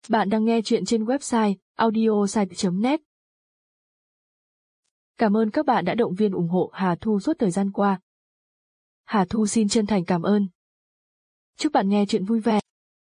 Bạn đang nghe chuyện trên website audiosite.net. Cảm ơn các bạn đã động viên ủng hộ Hà Thu suốt thời gian qua. Hà Thu xin chân thành cảm ơn. Chúc bạn nghe chuyện vui vẻ.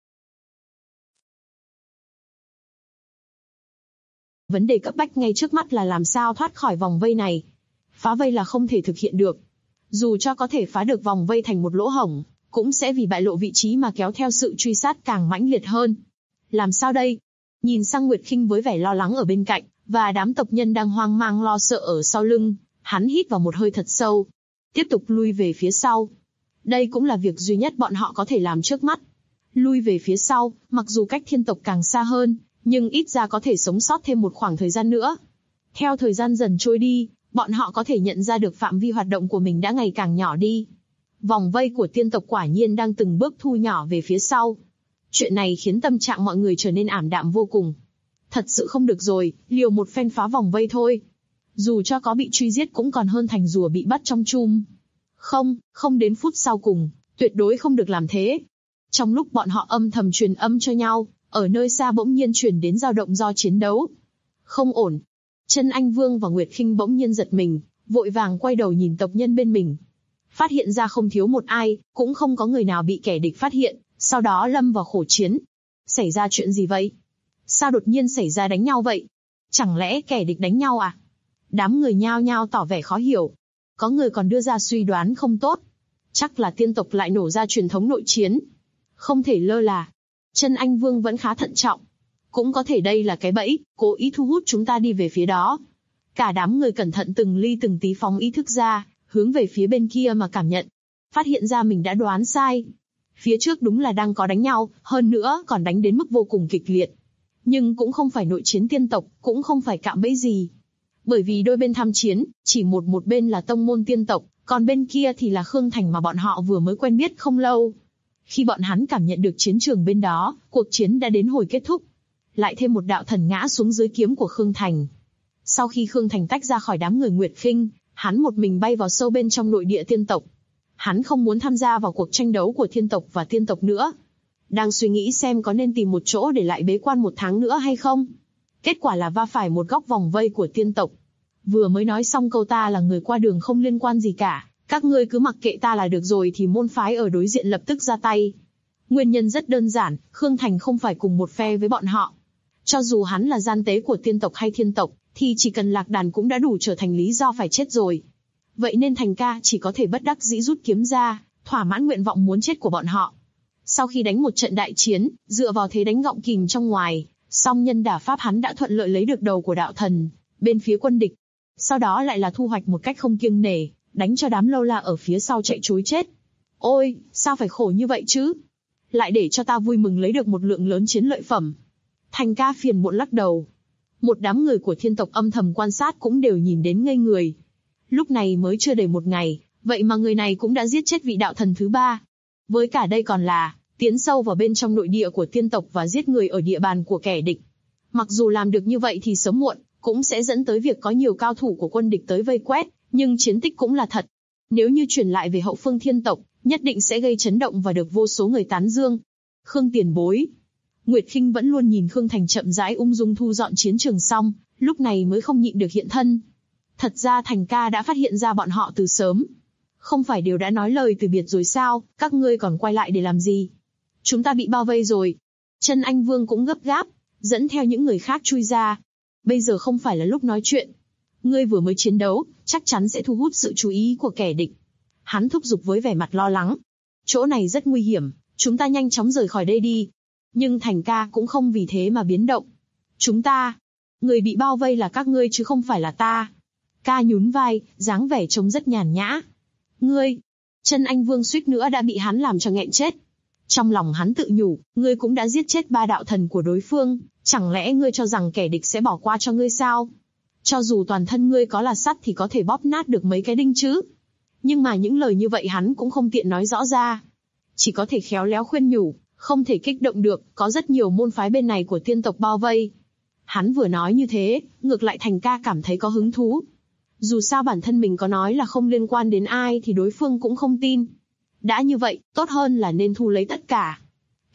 Vấn đề cấp bách ngay trước mắt là làm sao thoát khỏi vòng vây này. Phá vây là không thể thực hiện được. Dù cho có thể phá được vòng vây thành một lỗ hổng, cũng sẽ vì bại lộ vị trí mà kéo theo sự truy sát càng mãnh liệt hơn. Làm sao đây? Nhìn sang Nguyệt Khinh với vẻ lo lắng ở bên cạnh, và đám tộc nhân đang hoang mang lo sợ ở sau lưng, hắn hít vào một hơi thật sâu. Tiếp tục lui về phía sau. Đây cũng là việc duy nhất bọn họ có thể làm trước mắt. Lui về phía sau, mặc dù cách thiên tộc càng xa hơn, nhưng ít ra có thể sống sót thêm một khoảng thời gian nữa. Theo thời gian dần trôi đi, bọn họ có thể nhận ra được phạm vi hoạt động của mình đã ngày càng nhỏ đi. Vòng vây của tiên tộc quả nhiên đang từng bước thu nhỏ về phía sau. Chuyện này khiến tâm trạng mọi người trở nên ảm đạm vô cùng. Thật sự không được rồi, liều một phen phá vòng vây thôi. Dù cho có bị truy giết cũng còn hơn thành rùa bị bắt trong chum. Không đến phút sau cùng, tuyệt đối không được làm thế. Trong lúc bọn họ âm thầm truyền âm cho nhau, ở nơi xa bỗng nhiên truyền đến dao động do chiến đấu. Không ổn. Chân Anh Vương và Nguyệt Khinh bỗng nhiên giật mình, vội vàng quay đầu nhìn tộc nhân bên mình. Phát hiện ra không thiếu một ai, cũng không có người nào bị kẻ địch phát hiện, sau đó lâm vào khổ chiến. Xảy ra chuyện gì vậy? Sao đột nhiên xảy ra đánh nhau vậy? Chẳng lẽ kẻ địch đánh nhau à? Đám người nhao nhao tỏ vẻ khó hiểu. Có người còn đưa ra suy đoán không tốt. Chắc là tiên tộc lại nổ ra truyền thống nội chiến. Không thể lơ là. Chân Anh Vương vẫn khá thận trọng. Cũng có thể đây là cái bẫy, cố ý thu hút chúng ta đi về phía đó. Cả đám người cẩn thận từng ly từng tí phóng ý thức ra, hướng về phía bên kia mà cảm nhận. Phát hiện ra mình đã đoán sai. Phía trước đúng là đang có đánh nhau, hơn nữa còn đánh đến mức vô cùng kịch liệt. Nhưng cũng không phải nội chiến tiên tộc, cũng không phải cạm bẫy gì. Bởi vì đôi bên tham chiến, chỉ một bên là tông môn tiên tộc, còn bên kia thì là Khương Thành mà bọn họ vừa mới quen biết không lâu. Khi bọn hắn cảm nhận được chiến trường bên đó, cuộc chiến đã đến hồi kết thúc. Lại thêm một đạo thần ngã xuống dưới kiếm của Khương Thành. Sau khi Khương Thành tách ra khỏi đám người Nguyệt Khinh, hắn một mình bay vào sâu bên trong nội địa tiên tộc. Hắn không muốn tham gia vào cuộc tranh đấu của thiên tộc và tiên tộc nữa. Đang suy nghĩ xem có nên tìm một chỗ để lại bế quan 1 tháng nữa hay không. Kết quả là va phải một góc vòng vây của tiên tộc. Vừa mới nói xong câu ta là người qua đường không liên quan gì cả, các ngươi cứ mặc kệ ta là được rồi, thì môn phái ở đối diện lập tức ra tay. Nguyên nhân rất đơn giản, Khương Thành không phải cùng một phe với bọn họ. Cho dù hắn là gian tế của tiên tộc hay thiên tộc, thì chỉ cần lạc đàn cũng đã đủ trở thành lý do phải chết rồi. Vậy nên Thành ca chỉ có thể bất đắc dĩ rút kiếm ra, thỏa mãn nguyện vọng muốn chết của bọn họ. Sau khi đánh một trận đại chiến, dựa vào thế đánh gọng kìm trong ngoài, song nhân đả pháp hắn đã thuận lợi lấy được đầu của đạo thần, bên phía quân địch. Sau đó lại là thu hoạch một cách không kiêng nể, đánh cho đám lâu la ở phía sau chạy trối chết. Ôi, sao phải khổ như vậy chứ? Lại để cho ta vui mừng lấy được một lượng lớn chiến lợi phẩm. Thành ca phiền muộn lắc đầu. Một đám người của thiên tộc âm thầm quan sát cũng đều nhìn đến ngây người. Lúc này mới chưa đầy 1 ngày, vậy mà người này cũng đã giết chết vị đạo thần thứ 3. Với cả đây còn là tiến sâu vào bên trong nội địa của tiên tộc và giết người ở địa bàn của kẻ địch. Mặc dù làm được như vậy thì sớm muộn cũng sẽ dẫn tới việc có nhiều cao thủ của quân địch tới vây quét, nhưng chiến tích cũng là thật. Nếu như truyền lại về hậu phương thiên tộc, nhất định sẽ gây chấn động và được vô số người tán dương. Khương tiền bối. Nguyệt Khinh vẫn luôn nhìn Khương Thành chậm rãi ung dung thu dọn chiến trường xong, lúc này mới không nhịn được hiện thân. Thật ra Thành ca đã phát hiện ra bọn họ từ sớm. Không phải đều đã nói lời từ biệt rồi sao, các ngươi còn quay lại để làm gì? Chúng ta bị bao vây rồi. Chân Anh Vương cũng gấp gáp, dẫn theo những người khác chui ra. Bây giờ không phải là lúc nói chuyện. Ngươi vừa mới chiến đấu, chắc chắn sẽ thu hút sự chú ý của kẻ địch. Hắn thúc giục với vẻ mặt lo lắng. Chỗ này rất nguy hiểm, chúng ta nhanh chóng rời khỏi đây đi. Nhưng Thành ca cũng không vì thế mà biến động. Chúng ta, người bị bao vây là các ngươi chứ không phải là ta. Ca nhún vai, dáng vẻ trông rất nhàn nhã. Ngươi, Chân Anh Vương suýt nữa đã bị hắn làm cho nghẹn chết. Trong lòng hắn tự nhủ, ngươi cũng đã giết chết 3 đạo thần của đối phương, chẳng lẽ ngươi cho rằng kẻ địch sẽ bỏ qua cho ngươi sao? Cho dù toàn thân ngươi có là sắt thì có thể bóp nát được mấy cái đinh chứ. Nhưng mà những lời như vậy hắn cũng không tiện nói rõ ra. Chỉ có thể khéo léo khuyên nhủ, không thể kích động được, có rất nhiều môn phái bên này của tiên tộc bao vây. Hắn vừa nói như thế, ngược lại Thành ca cảm thấy có hứng thú. Dù sao bản thân mình có nói là không liên quan đến ai thì đối phương cũng không tin. Đã như vậy, tốt hơn là nên thu lấy tất cả.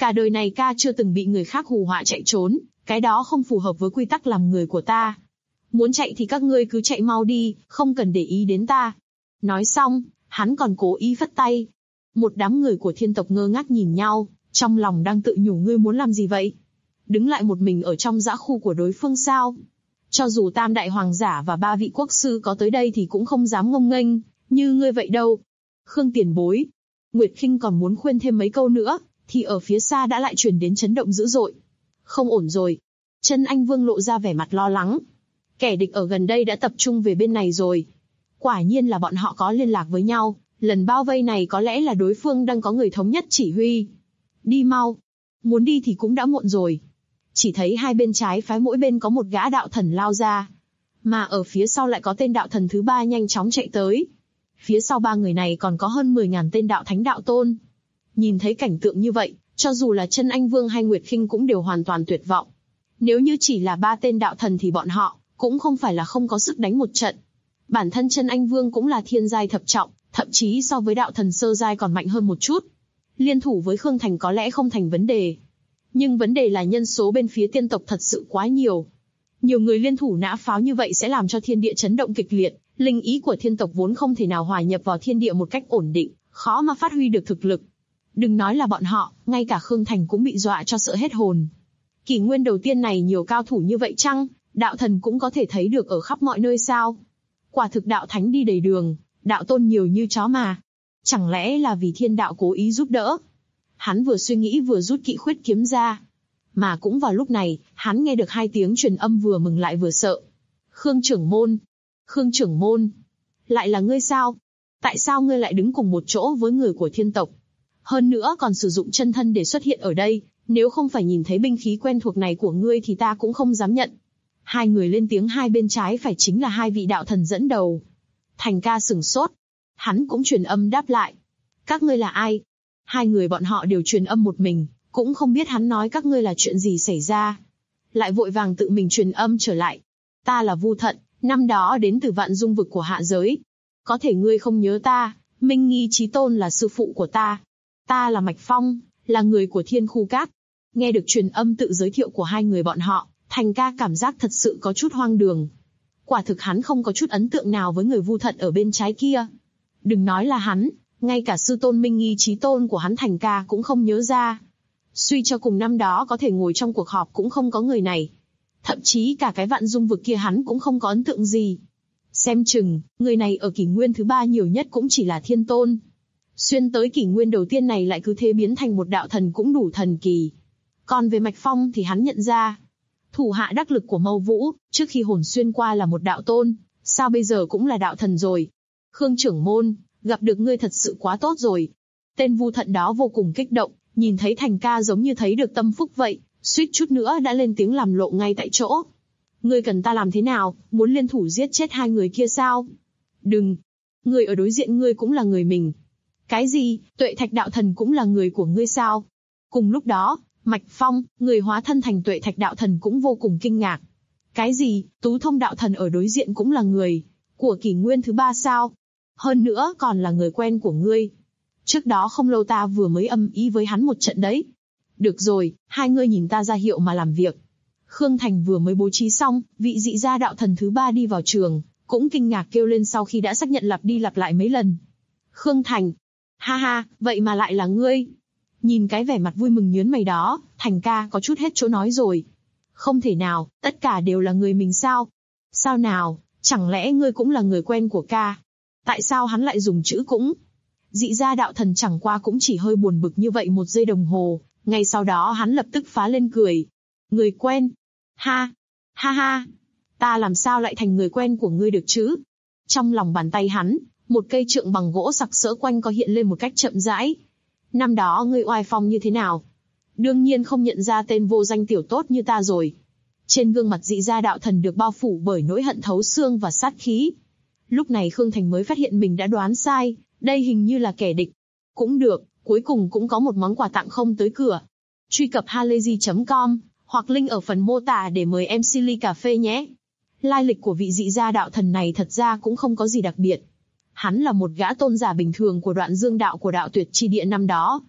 Cả đời này ca chưa từng bị người khác hù họa chạy trốn, cái đó không phù hợp với quy tắc làm người của ta. Muốn chạy thì các ngươi cứ chạy mau đi, không cần để ý đến ta. Nói xong, hắn còn cố ý phất tay. Một đám người của thiên tộc ngơ ngác nhìn nhau, trong lòng đang tự nhủ ngươi muốn làm gì vậy? Đứng lại một mình ở trong dã khu của đối phương sao? Cho dù tam đại hoàng giả và 3 vị quốc sư có tới đây thì cũng không dám ngông nghênh, như ngươi vậy đâu. Khương tiền bối. Nguyệt Khinh còn muốn khuyên thêm mấy câu nữa, thì ở phía xa đã lại truyền đến chấn động dữ dội. Không ổn rồi. Chân Anh Vương lộ ra vẻ mặt lo lắng. Kẻ địch ở gần đây đã tập trung về bên này rồi. Quả nhiên là bọn họ có liên lạc với nhau, lần bao vây này có lẽ là đối phương đang có người thống nhất chỉ huy. Đi mau. Muốn đi thì cũng đã muộn rồi. Chỉ thấy hai bên trái phái mỗi bên có một gã đạo thần lao ra. Mà ở phía sau lại có tên đạo thần thứ 3 nhanh chóng chạy tới. Phía sau 3 người này còn có hơn 10.000 tên đạo thánh đạo tôn. Nhìn thấy cảnh tượng như vậy, cho dù là Chân Anh Vương hay Nguyệt Khinh cũng đều hoàn toàn tuyệt vọng. Nếu như chỉ là 3 tên đạo thần thì bọn họ cũng không phải là không có sức đánh một trận. Bản thân Chân Anh Vương cũng là thiên giai thập trọng, thậm chí so với đạo thần sơ giai còn mạnh hơn một chút. Liên thủ với Khương Thành có lẽ không thành vấn đề. Nhưng vấn đề là nhân số bên phía tiên tộc thật sự quá nhiều. Nhiều người liên thủ nã pháo như vậy sẽ làm cho thiên địa chấn động kịch liệt, linh ý của thiên tộc vốn không thể nào hòa nhập vào thiên địa một cách ổn định, khó mà phát huy được thực lực. Đừng nói là bọn họ, ngay cả Khương Thành cũng bị dọa cho sợ hết hồn. Kỷ nguyên đầu tiên này nhiều cao thủ như vậy chăng? Đạo thần cũng có thể thấy được ở khắp mọi nơi sao? Quả thực đạo thánh đi đầy đường, đạo tôn nhiều như chó mà. Chẳng lẽ là vì thiên đạo cố ý giúp đỡ? Hắn vừa suy nghĩ vừa rút kỵ khuyết kiếm ra. Mà cũng vào lúc này, hắn nghe được 2 tiếng truyền âm vừa mừng lại vừa sợ. Khương trưởng môn! Khương trưởng môn! Lại là ngươi sao? Tại sao ngươi lại đứng cùng một chỗ với người của thiên tộc? Hơn nữa còn sử dụng chân thân để xuất hiện ở đây, nếu không phải nhìn thấy binh khí quen thuộc này của ngươi thì ta cũng không dám nhận. 2 người lên tiếng hai bên trái phải chính là 2 vị đạo thần dẫn đầu. Thành ca sửng sốt. Hắn cũng truyền âm đáp lại. Các ngươi là ai? 2 người bọn họ đều truyền âm một mình, cũng không biết hắn nói các ngươi là chuyện gì xảy ra. Lại vội vàng tự mình truyền âm trở lại. Ta là Vu Thận, năm đó đến từ vạn dung vực của hạ giới. Có thể ngươi không nhớ ta, Minh Nghi Chí Tôn là sư phụ của ta. Ta là Mạch Phong, là người của Thiên Khu Các. Nghe được truyền âm tự giới thiệu của 2 người bọn họ, Thành ca cảm giác thật sự có chút hoang đường. Quả thực hắn không có chút ấn tượng nào với người Vu Thận ở bên trái kia. Đừng nói là hắn, ngay cả sư tôn Minh Nghi Chí Tôn của hắn Thành ca cũng không nhớ ra. Suy cho cùng năm đó có thể ngồi trong cuộc họp cũng không có người này. Thậm chí cả cái vạn dung vực kia hắn cũng không có ấn tượng gì. Xem chừng, người này ở kỷ nguyên thứ 3 nhiều nhất cũng chỉ là thiên tôn. Xuyên tới kỷ nguyên đầu tiên này lại cứ thế biến thành một đạo thần cũng đủ thần kỳ. Còn về Mạch Phong thì hắn nhận ra. Thủ hạ đắc lực của Mâu Vũ, trước khi hồn xuyên qua là một đạo tôn, sao bây giờ cũng là đạo thần rồi. Khương trưởng môn, gặp được ngươi thật sự quá tốt rồi. Tên Vu Thận đó vô cùng kích động, nhìn thấy Thành ca giống như thấy được tâm phúc vậy, suýt chút nữa đã lên tiếng làm lộ ngay tại chỗ. Ngươi cần ta làm thế nào, muốn liên thủ giết chết 2 người kia sao? Đừng, người ở đối diện ngươi cũng là người mình. Cái gì, Tuệ Thạch đạo thần cũng là người của ngươi sao? Cùng lúc đó, Mạch Phong, người hóa thân thành Tuệ Thạch đạo thần cũng vô cùng kinh ngạc. Cái gì, Tú Thông đạo thần ở đối diện cũng là người của kỷ nguyên thứ 3 sao? Hơn nữa còn là người quen của ngươi. Trước đó không lâu ta vừa mới âm ý với hắn một trận đấy. Được rồi, 2 ngươi nhìn ta ra hiệu mà làm việc. Khương Thành vừa mới bố trí xong, vị dị gia đạo thần thứ 3 đi vào trường, cũng kinh ngạc kêu lên sau khi đã xác nhận lặp đi lặp lại mấy lần. Khương Thành, ha ha, vậy mà lại là ngươi. Nhìn cái vẻ mặt vui mừng nhướng mày đó, Thành ca có chút hết chỗ nói rồi. Không thể nào, tất cả đều là người mình sao? Sao nào, chẳng lẽ ngươi cũng là người quen của ca? Tại sao hắn lại dùng chữ cũng? Dị gia đạo thần chẳng qua cũng chỉ hơi buồn bực như vậy 1 giây đồng hồ, ngay sau đó hắn lập tức phá lên cười. Người quen? Ha! Ha ha! Ta làm sao lại thành người quen của ngươi được chứ? Trong lòng bàn tay hắn, một cây trượng bằng gỗ sặc sỡ quanh có hiện lên một cách chậm rãi. Năm đó ngươi oai phong như thế nào? Đương nhiên không nhận ra tên vô danh tiểu tốt như ta rồi. Trên gương mặt dị gia đạo thần được bao phủ bởi nỗi hận thấu xương và sát khí. Lúc này Khương Thành mới phát hiện mình đã đoán sai, đây hình như là kẻ địch. Cũng được, cuối cùng cũng có một món quà tặng không tới cửa. Truy cập halayzi.com, hoặc link ở phần mô tả để mời MC ly cà phê nhé. Lai lịch của vị dị gia đạo thần này thật ra cũng không có gì đặc biệt. Hắn là một gã tôn giả bình thường của đoạn dương đạo của đạo tuyệt chi địa năm đó.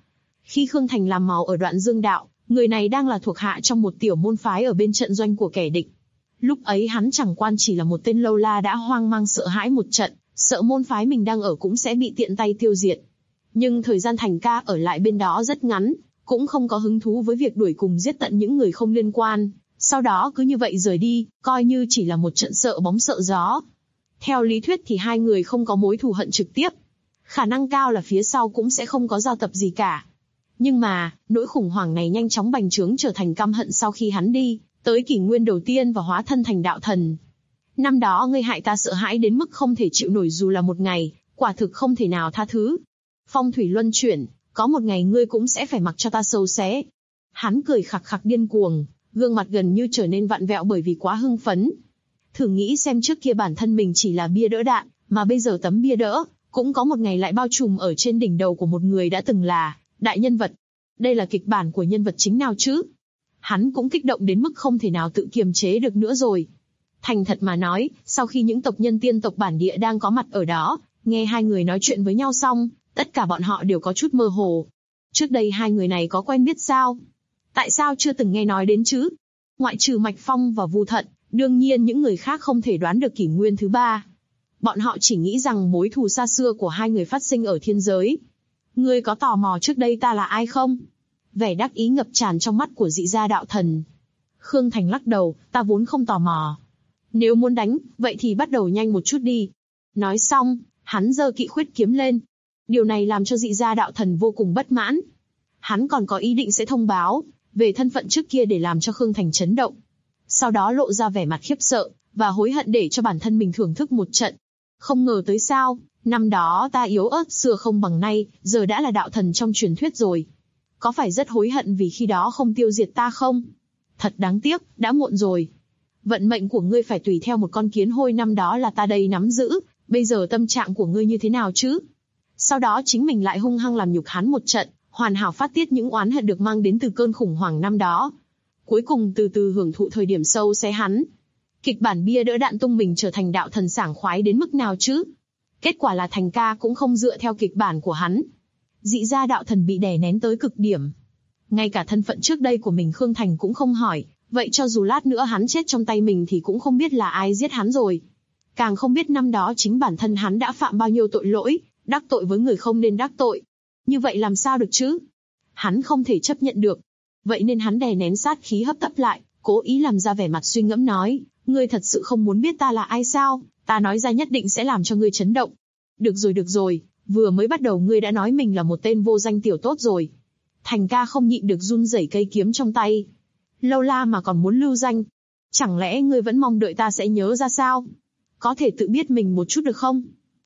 Khi Khương Thành làm màu ở Đoạn Dương Đạo, người này đang là thuộc hạ trong một tiểu môn phái ở bên trận doanh của kẻ địch. Lúc ấy hắn chẳng qua chỉ là một tên lâu la đã hoang mang sợ hãi một trận, sợ môn phái mình đang ở cũng sẽ bị tiện tay tiêu diệt. Nhưng thời gian Thành ca ở lại bên đó rất ngắn, cũng không có hứng thú với việc đuổi cùng giết tận những người không liên quan, sau đó cứ như vậy rời đi, coi như chỉ là một trận sợ bóng sợ gió. Theo lý thuyết thì hai người không có mối thù hận trực tiếp. Khả năng cao là phía sau cũng sẽ không có giao tập gì cả. Nhưng mà, nỗi khủng hoảng này nhanh chóng bành trướng trở thành căm hận sau khi hắn đi tới kỷ nguyên đầu tiên và hóa thân thành đạo thần. Năm đó ngươi hại ta sợ hãi đến mức không thể chịu nổi dù là một ngày, quả thực không thể nào tha thứ. Phong thủy luân chuyển, có một ngày ngươi cũng sẽ phải mặc cho ta sâu xé. Hắn cười khặc khặc điên cuồng, gương mặt gần như trở nên vặn vẹo bởi vì quá hưng phấn. Thử nghĩ xem trước kia bản thân mình chỉ là bia đỡ đạn, mà bây giờ tấm bia đỡ cũng có một ngày lại bao trùm ở trên đỉnh đầu của một người đã từng là đại nhân vật. Đây là kịch bản của nhân vật chính nào chứ? Hắn cũng kích động đến mức không thể nào tự kiềm chế được nữa rồi. Thành thật mà nói, sau khi những tộc nhân tiên tộc bản địa đang có mặt ở đó, nghe hai người nói chuyện với nhau xong, tất cả bọn họ đều có chút mơ hồ. Trước đây hai người này có quen biết sao? Tại sao chưa từng nghe nói đến chứ? Ngoại trừ Mạch Phong và Vu Thận, đương nhiên những người khác không thể đoán được kỷ nguyên thứ ba. Bọn họ chỉ nghĩ rằng mối thù xa xưa của hai người phát sinh ở thiên giới. Ngươi có tò mò trước đây ta là ai không? Vẻ đắc ý ngập tràn trong mắt của dị gia đạo thần. Khương Thành lắc đầu, ta vốn không tò mò. Nếu muốn đánh, vậy thì bắt đầu nhanh một chút đi. Nói xong, hắn giơ kỵ khuyết kiếm lên. Điều này làm cho dị gia đạo thần vô cùng bất mãn. Hắn còn có ý định sẽ thông báo về thân phận trước kia để làm cho Khương Thành chấn động. Sau đó lộ ra vẻ mặt khiếp sợ và hối hận để cho bản thân mình thưởng thức một trận. Không ngờ tới sao, năm đó ta yếu ớt xưa không bằng nay, giờ đã là đạo thần trong truyền thuyết rồi. Có phải rất hối hận vì khi đó không tiêu diệt ta không? Thật đáng tiếc, đã muộn rồi. Vận mệnh của ngươi phải tùy theo một con kiến hôi năm đó là ta đây nắm giữ, bây giờ tâm trạng của ngươi như thế nào chứ? Sau đó chính mình lại hung hăng làm nhục hắn một trận, hoàn hảo phát tiết những oán hận được mang đến từ cơn khủng hoảng năm đó. Cuối cùng từ từ hưởng thụ thời điểm sâu xé hắn. Kịch bản bia đỡ đạn tung mình trở thành đạo thần sảng khoái đến mức nào chứ? Kết quả là Thành ca cũng không dựa theo kịch bản của hắn. Dị gia đạo thần bị đè nén tới cực điểm. Ngay cả thân phận trước đây của mình Khương Thành cũng không hỏi, vậy cho dù lát nữa hắn chết trong tay mình thì cũng không biết là ai giết hắn rồi. Càng không biết năm đó chính bản thân hắn đã phạm bao nhiêu tội lỗi, đắc tội với người không nên đắc tội. Như vậy làm sao được chứ? Hắn không thể chấp nhận được. Vậy nên hắn đè nén sát khí hấp tấp lại, cố ý làm ra vẻ mặt suy ngẫm nói, ngươi thật sự không muốn biết ta là ai sao? Ta nói ra nhất định sẽ làm cho ngươi chấn động. Được rồi, vừa mới bắt đầu ngươi đã nói mình là một tên vô danh tiểu tốt rồi. Thành ca không nhịn được run rẩy cây kiếm trong tay. Lâu la mà còn muốn lưu danh. Chẳng lẽ ngươi vẫn mong đợi ta sẽ nhớ ra sao? Có thể tự biết mình một chút được không?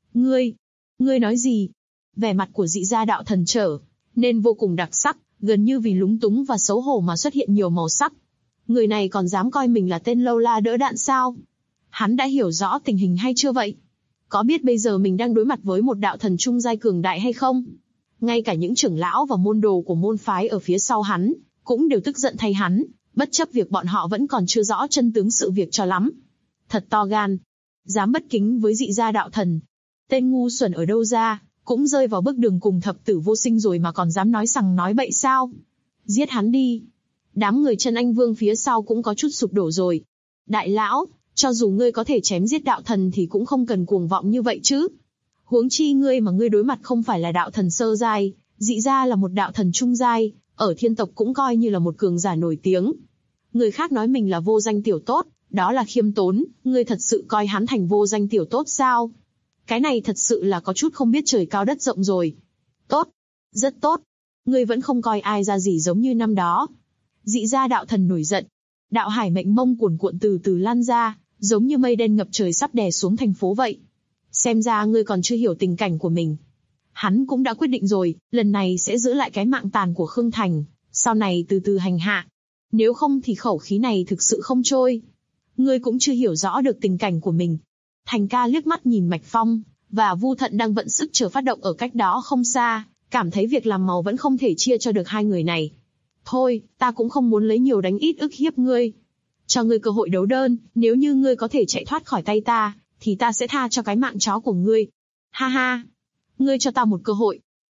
Ngươi nói gì? Vẻ mặt của dị gia đạo thần trở nên vô cùng đặc sắc, gần như vì lúng túng và xấu hổ mà xuất hiện nhiều màu sắc. Người này còn dám coi mình là tên lâu la đỡ đạn sao? Hắn đã hiểu rõ tình hình hay chưa vậy? Có biết bây giờ mình đang đối mặt với một đạo thần trung giai cường đại hay không? Ngay cả những trưởng lão và môn đồ của môn phái ở phía sau hắn cũng đều tức giận thay hắn, bất chấp việc bọn họ vẫn còn chưa rõ chân tướng sự việc cho lắm. Thật to gan, dám bất kính với dị gia đạo thần. Tên ngu xuẩn ở đâu ra, cũng rơi vào bước đường cùng thập tử vô sinh rồi mà còn dám nói sằng nói bậy sao? Giết hắn đi. Đám người Chân Anh Vương phía sau cũng có chút sụp đổ rồi. Đại lão, cho dù ngươi có thể chém giết đạo thần thì cũng không cần cuồng vọng như vậy chứ. Huống chi ngươi mà ngươi đối mặt không phải là đạo thần sơ giai, dị ra là một đạo thần trung giai, ở thiên tộc cũng coi như là một cường giả nổi tiếng. Người khác nói mình là vô danh tiểu tốt, đó là khiêm tốn, ngươi thật sự coi hắn thành vô danh tiểu tốt sao? Cái này thật sự là có chút không biết trời cao đất rộng rồi. Tốt, rất tốt. Ngươi vẫn không coi ai ra gì giống như năm đó. Dị gia đạo thần nổi giận. Đạo hải mệnh mông cuồn cuộn từ từ lan ra, giống như mây đen ngập trời sắp đè xuống thành phố vậy. Xem ra ngươi còn chưa hiểu tình cảnh của mình. Hắn cũng đã quyết định rồi, lần này sẽ giữ lại cái mạng tàn của Khương Thành, sau này từ từ hành hạ. Nếu không thì khẩu khí này thực sự không trôi. Ngươi cũng chưa hiểu rõ được tình cảnh của mình. Thành ca liếc mắt nhìn Mạch Phong và Vu Thận đang vận sức chờ phát động ở cách đó không xa, cảm thấy việc làm màu vẫn không thể chia cho được hai người này. Thôi, ta cũng không muốn lấy nhiều đánh ít ức hiếp ngươi. Cho ngươi cơ hội đấu đơn, nếu như ngươi có thể chạy thoát khỏi tay ta, thì ta sẽ tha cho cái mạng chó của ngươi. Ha ha, ngươi cho ta một cơ hội.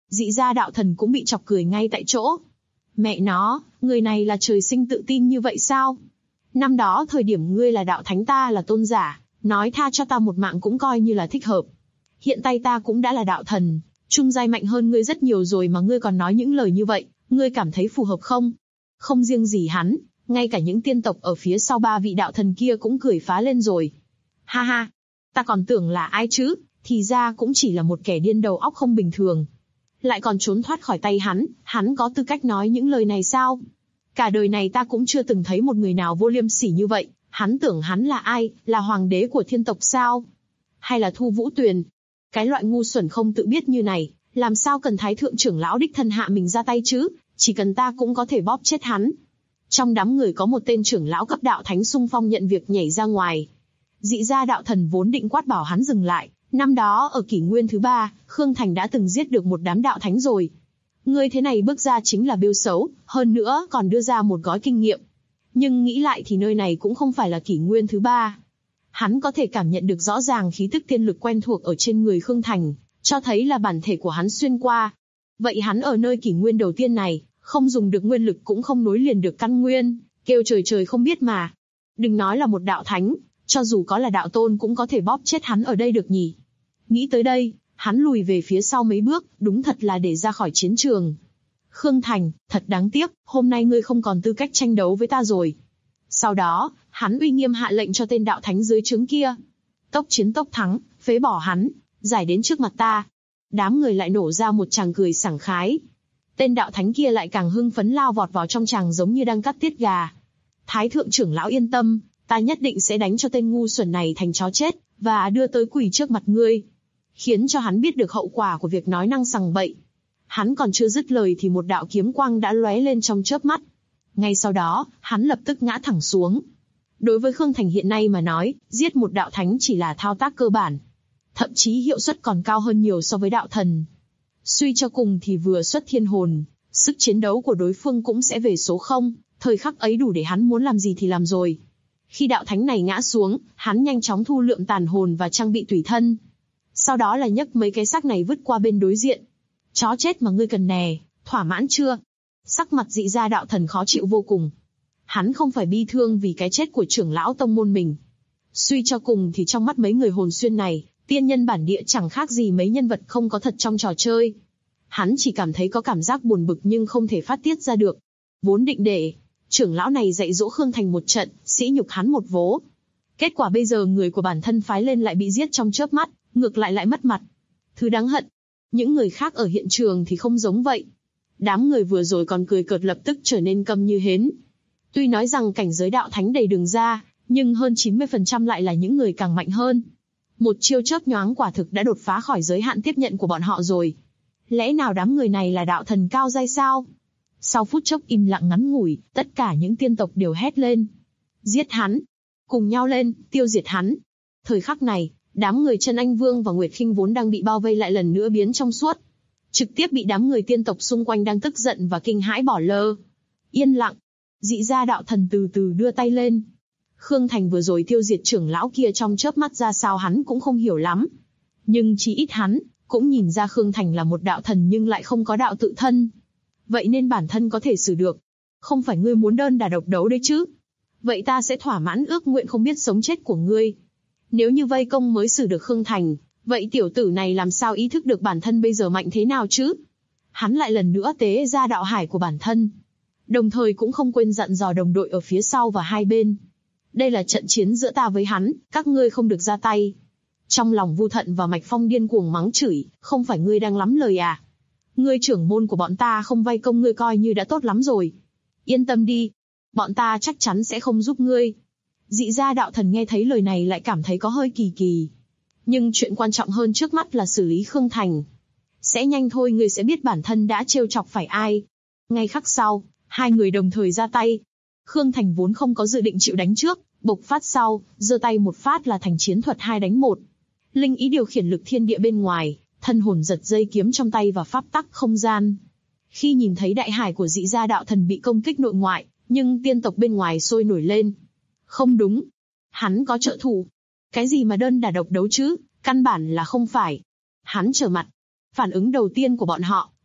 Dị gia đạo thần cũng bị chọc cười ngay tại chỗ. Mẹ nó, người này là trời sinh tự tin như vậy sao? Năm đó thời điểm ngươi là đạo thánh ta là tôn giả, nói tha cho ta một mạng cũng coi như là thích hợp. Hiện tại ta cũng đã là đạo thần, trung giai mạnh hơn ngươi rất nhiều rồi mà ngươi còn nói những lời như vậy, ngươi cảm thấy phù hợp không? Không riêng gì hắn, ngay cả những tiên tộc ở phía sau 3 vị đạo thần kia cũng cười phá lên rồi. Ha ha, ta còn tưởng là ai chứ, thì ra cũng chỉ là một kẻ điên đầu óc không bình thường. Lại còn trốn thoát khỏi tay hắn có tư cách nói những lời này sao? Cả đời này ta cũng chưa từng thấy một người nào vô liêm sỉ như vậy, hắn tưởng hắn là ai, là hoàng đế của thiên tộc sao? Hay là Thu Vũ Tuyền? Cái loại ngu xuẩn không tự biết như này, làm sao cần thái thượng trưởng lão đích thân hạ mình ra tay chứ, chỉ cần ta cũng có thể bóp chết hắn. Trong đám người có một tên trưởng lão cấp đạo thánh xung phong nhận việc nhảy ra ngoài. Dị gia đạo thần vốn định quát bảo hắn dừng lại, năm đó ở kỷ nguyên thứ 3, Khương Thành đã từng giết được một đám đạo thánh rồi. Ngươi thế này bước ra chính là bêu xấu, hơn nữa còn đưa ra một gói kinh nghiệm. Nhưng nghĩ lại thì nơi này cũng không phải là kỷ nguyên thứ 3. Hắn có thể cảm nhận được rõ ràng khí tức tiên lực quen thuộc ở trên người Khương Thành, cho thấy là bản thể của hắn xuyên qua. Vậy hắn ở nơi kỷ nguyên đầu tiên này, không dùng được nguyên lực cũng không nối liền được căn nguyên, kêu trời trời không biết mà. Đừng nói là một đạo thánh, cho dù có là đạo tôn cũng có thể bóp chết hắn ở đây được nhỉ. Nghĩ tới đây, hắn lùi về phía sau mấy bước, đúng thật là để ra khỏi chiến trường. Khương Thành, thật đáng tiếc, hôm nay ngươi không còn tư cách tranh đấu với ta rồi. Sau đó, hắn uy nghiêm hạ lệnh cho tên đạo thánh dưới trướng kia. Tốc chiến tốc thắng, phế bỏ hắn, giải đến trước mặt ta. Đám người lại nổ ra một tràng cười sảng khái. Tên đạo thánh kia lại càng hưng phấn lao vọt vào trong tràng giống như đang cắt tiết gà. Thái thượng trưởng lão yên tâm, ta nhất định sẽ đánh cho tên ngu xuẩn này thành chó chết, và đưa tới quỳ trước mặt ngươi. Khiến cho hắn biết được hậu quả của việc nói năng sằng bậy. Hắn còn chưa dứt lời thì một đạo kiếm quang đã lóe lên trong chớp mắt. Ngay sau đó, hắn lập tức ngã thẳng xuống. Đối với Khương Thành hiện nay mà nói, giết một đạo thánh chỉ là thao tác cơ bản. Thậm chí hiệu suất còn cao hơn nhiều so với đạo thần. Suy cho cùng thì vừa xuất thiên hồn, sức chiến đấu của đối phương cũng sẽ về số 0, thời khắc ấy đủ để hắn muốn làm gì thì làm rồi. Khi đạo thánh này ngã xuống, hắn nhanh chóng thu lượm tàn hồn và trang bị tùy thân. Sau đó là nhấc mấy cái xác này vứt qua bên đối diện. Chó chết mà ngươi cần nè, thỏa mãn chưa? Sắc mặt dị gia đạo thần khó chịu vô cùng. Hắn không phải bi thương vì cái chết của trưởng lão tông môn mình. Suy cho cùng thì trong mắt mấy người hồn xuyên này, tiên nhân bản địa chẳng khác gì mấy nhân vật không có thật trong trò chơi. Hắn chỉ cảm thấy có cảm giác buồn bực nhưng không thể phát tiết ra được. Vốn định để trưởng lão này dạy dỗ Khương Thành một trận, sỉ nhục hắn một vố. Kết quả bây giờ người của bản thân phái lên lại bị giết trong chớp mắt, ngược lại mất mặt. Thứ đáng hận. Những người khác ở hiện trường thì không giống vậy. Đám người vừa rồi còn cười cợt lập tức trở nên câm như hến. Tuy nói rằng cảnh giới đạo thánh đầy đường ra, nhưng hơn 90% lại là những người càng mạnh hơn. Một chiêu chớp nhoáng quả thực đã đột phá khỏi giới hạn tiếp nhận của bọn họ rồi. Lẽ nào đám người này là đạo thần cao giai sao? Sau phút chốc im lặng ngắn ngủi, tất cả những tiên tộc đều hét lên. Giết hắn! Cùng nhau lên, tiêu diệt hắn! Thời khắc này, đám người Chân Anh Vương và Nguyệt Khinh vốn đang bị bao vây lại lần nữa biến trong suốt. Trực tiếp bị đám người tiên tộc xung quanh đang tức giận và kinh hãi bỏ lơ. Yên lặng. Dị gia đạo thần từ từ đưa tay lên. Khương Thành vừa rồi tiêu diệt trưởng lão kia trong chớp mắt ra sao hắn cũng không hiểu lắm. Nhưng chí ít hắn cũng nhìn ra Khương Thành là một đạo thần nhưng lại không có đạo tự thân. Vậy nên bản thân có thể xử được. Không phải ngươi muốn đơn đả độc đấu đấy chứ? Vậy ta sẽ thỏa mãn ước nguyện không biết sống chết của ngươi. Nếu như vây công mới xử được Khương Thành, vậy tiểu tử này làm sao ý thức được bản thân bây giờ mạnh thế nào chứ? Hắn lại lần nữa tế ra đạo hải của bản thân. Đồng thời cũng không quên dặn dò đồng đội ở phía sau và hai bên. Đây là trận chiến giữa ta với hắn, các ngươi không được ra tay. Trong lòng Vu Thận và Mạch Phong điên cuồng mắng chửi, không phải ngươi đang lắm lời à? Ngươi trưởng môn của bọn ta không vây công ngươi coi như đã tốt lắm rồi. Yên tâm đi, bọn ta chắc chắn sẽ không giúp ngươi. Dị gia đạo thần nghe thấy lời này lại cảm thấy có hơi kỳ kỳ. Nhưng chuyện quan trọng hơn trước mắt là xử lý Khương Thành. Sẽ nhanh thôi ngươi sẽ biết bản thân đã trêu chọc phải ai. Ngay khắc sau, hai người đồng thời ra tay. Khương Thành vốn không có dự định chịu đánh trước, bộc phát sau, giơ tay một phát là thành chiến thuật 2 đánh 1. Linh ý điều khiển lực thiên địa bên ngoài, thân hồn giật dây kiếm trong tay và pháp tắc không gian. Khi nhìn thấy đại hải của dị gia đạo thần bị công kích nội ngoại, nhưng tiên tộc bên ngoài sôi nổi lên. Không đúng. Hắn có trợ thủ. Cái gì mà đơn đả độc đấu chứ, căn bản là không phải. Hắn trở mặt. Phản ứng đầu tiên của bọn họ,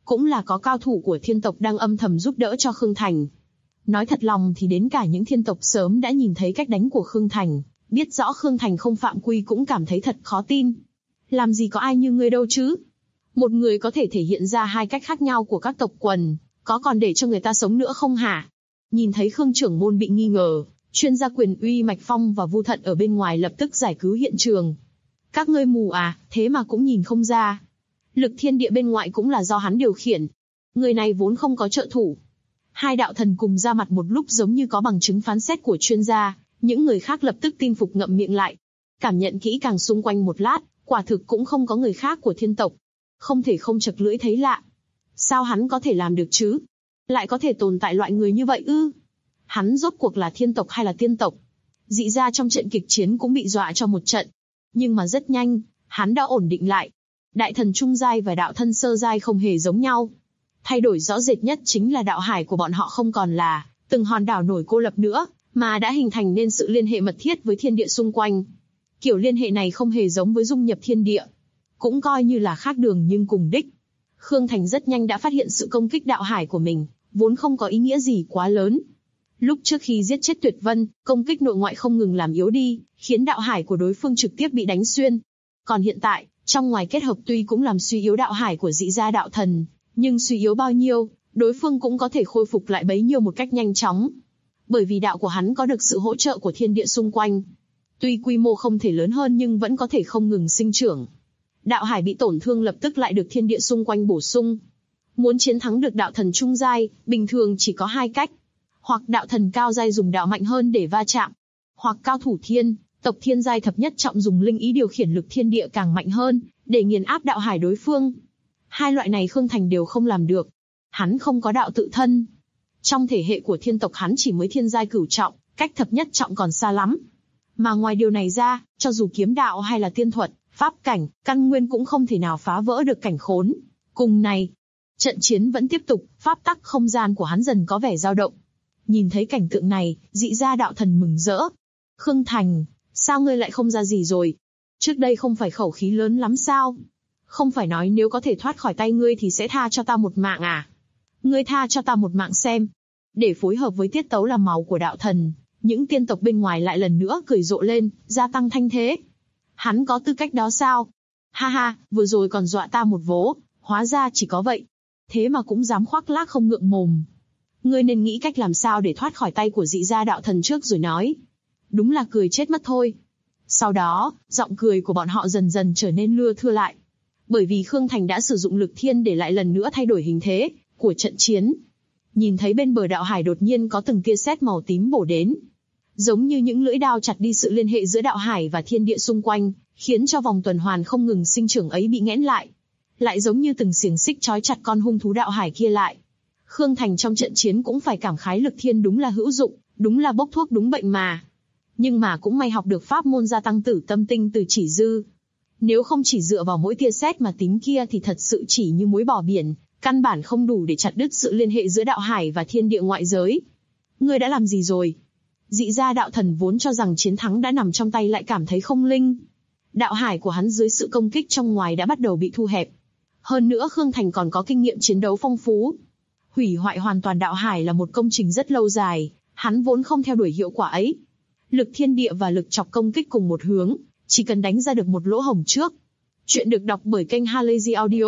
cũng là có cao thủ của thiên tộc đang âm thầm giúp đỡ cho Khương Thành. Nói thật lòng thì đến cả những thiên tộc sớm đã nhìn thấy cách đánh của Khương Thành, biết rõ Khương Thành không phạm quy cũng cảm thấy thật khó tin. Làm gì có ai như ngươi đâu chứ? Một người có thể thể hiện ra hai cách khác nhau của các tộc quần, có còn để cho người ta sống nữa không hả? Nhìn thấy Khương trưởng môn bị nghi ngờ, chuyên gia quyền uy Mạch Phong và Vu Thận ở bên ngoài lập tức giải cứu hiện trường. Các ngươi mù à, thế mà cũng nhìn không ra. Lực thiên địa bên ngoại cũng là do hắn điều khiển. Người này vốn không có trợ thủ. Hai đạo thần cùng ra mặt một lúc giống như có bằng chứng phán xét của chuyên gia, những người khác lập tức tin phục ngậm miệng lại. Cảm nhận kỹ càng xung quanh một lát, quả thực cũng không có người khác của thiên tộc. Không thể không chật lưỡi thấy lạ. Sao hắn có thể làm được chứ? Lại có thể tồn tại loại người như vậy ư? Hắn rốt cuộc là thiên tộc hay là tiên tộc? Dị gia trong trận kịch chiến cũng bị dọa cho một trận. Nhưng mà rất nhanh, hắn đã ổn định lại. Đại thần trung giai và đạo thân sơ giai không hề giống nhau. Thay đổi rõ rệt nhất chính là đạo hải của bọn họ không còn là từng hòn đảo nổi cô lập nữa, mà đã hình thành nên sự liên hệ mật thiết với thiên địa xung quanh. Kiểu liên hệ này không hề giống với dung nhập thiên địa. Cũng coi như là khác đường nhưng cùng đích. Khương Thành rất nhanh đã phát hiện sự công kích đạo hải của mình, vốn không có ý nghĩa gì quá lớn. Lúc trước khi giết chết Tuyệt Vân, công kích nội ngoại không ngừng làm yếu đi, khiến đạo hải của đối phương trực tiếp bị đánh xuyên. Còn hiện tại, trong ngoài kết hợp tuy cũng làm suy yếu đạo hải của dị gia đạo thần, nhưng suy yếu bao nhiêu, đối phương cũng có thể khôi phục lại bấy nhiêu một cách nhanh chóng. Bởi vì đạo của hắn có được sự hỗ trợ của thiên địa xung quanh. Tuy quy mô không thể lớn hơn nhưng vẫn có thể không ngừng sinh trưởng. Đạo hải bị tổn thương lập tức lại được thiên địa xung quanh bổ sung. Muốn chiến thắng được đạo thần trung giai, bình thường chỉ có hai cách. Hoặc đạo thần cao giai dùng đạo mạnh hơn để va chạm. Hoặc cao thủ thiên, tộc thiên giai thập nhất trọng dùng linh ý điều khiển lực thiên địa càng mạnh hơn, để nghiền áp đạo hải đối phương. Hai loại này Khương Thành đều không làm được. Hắn không có đạo tự thân. Trong thể hệ của thiên tộc hắn chỉ mới thiên giai cửu trọng, cách thập nhất trọng còn xa lắm. Mà ngoài điều này ra, cho dù kiếm đạo hay là tiên thuật, pháp cảnh, căn nguyên cũng không thể nào phá vỡ được cảnh khốn. Cùng này, trận chiến vẫn tiếp tục, pháp tắc không gian của hắn dần có vẻ dao động. Nhìn thấy cảnh tượng này, dị gia đạo thần mừng rỡ. Khương Thành, sao ngươi lại không ra gì rồi? Trước đây không phải khẩu khí lớn lắm sao? Không phải nói nếu có thể thoát khỏi tay ngươi thì sẽ tha cho ta một mạng à? Ngươi tha cho ta một mạng xem. Để phối hợp với tiết tấu làm màu của đạo thần, những tiên tộc bên ngoài lại lần nữa cười rộ lên, gia tăng thanh thế. Hắn có tư cách đó sao? Ha ha, vừa rồi còn dọa ta một vố, hóa ra chỉ có vậy. Thế mà cũng dám khoác lác không ngượng mồm. Ngươi nên nghĩ cách làm sao để thoát khỏi tay của dị gia đạo thần trước rồi nói. Đúng là cười chết mất thôi. Sau đó, giọng cười của bọn họ dần dần trở nên lưa thưa lại. Bởi vì Khương Thành đã sử dụng lực thiên để lại lần nữa thay đổi hình thế của trận chiến. Nhìn thấy bên bờ đạo hải đột nhiên có từng tia sét màu tím bổ đến. Giống như những lưỡi đao chặt đi sự liên hệ giữa đạo hải và thiên địa xung quanh, khiến cho vòng tuần hoàn không ngừng sinh trưởng ấy bị nghẽn lại. Lại giống như từng xiềng xích trói chặt con hung thú đạo hải kia lại. Khương Thành trong trận chiến cũng phải cảm khái lực thiên đúng là hữu dụng, đúng là bốc thuốc đúng bệnh mà. Nhưng mà cũng may học được pháp môn gia tăng tử tâm tinh từ chỉ dư. Nếu không chỉ dựa vào mỗi tia sét mà tím kia thì thật sự chỉ như muối bỏ biển, căn bản không đủ để chặt đứt sự liên hệ giữa đạo hải và thiên địa ngoại giới. Ngươi đã làm gì rồi? Dị gia đạo thần vốn cho rằng chiến thắng đã nằm trong tay lại cảm thấy không linh. Đạo hải của hắn dưới sự công kích trong ngoài đã bắt đầu bị thu hẹp. Hơn nữa Khương Thành còn có kinh nghiệm chiến đấu phong phú. Hủy hoại hoàn toàn đạo hải là một công trình rất lâu dài, hắn vốn không theo đuổi hiệu quả ấy. Lực thiên địa và lực chọc công kích cùng một hướng, chỉ cần đánh ra được một lỗ hổng trước. Chuyện được đọc bởi kênh Halazy Audio.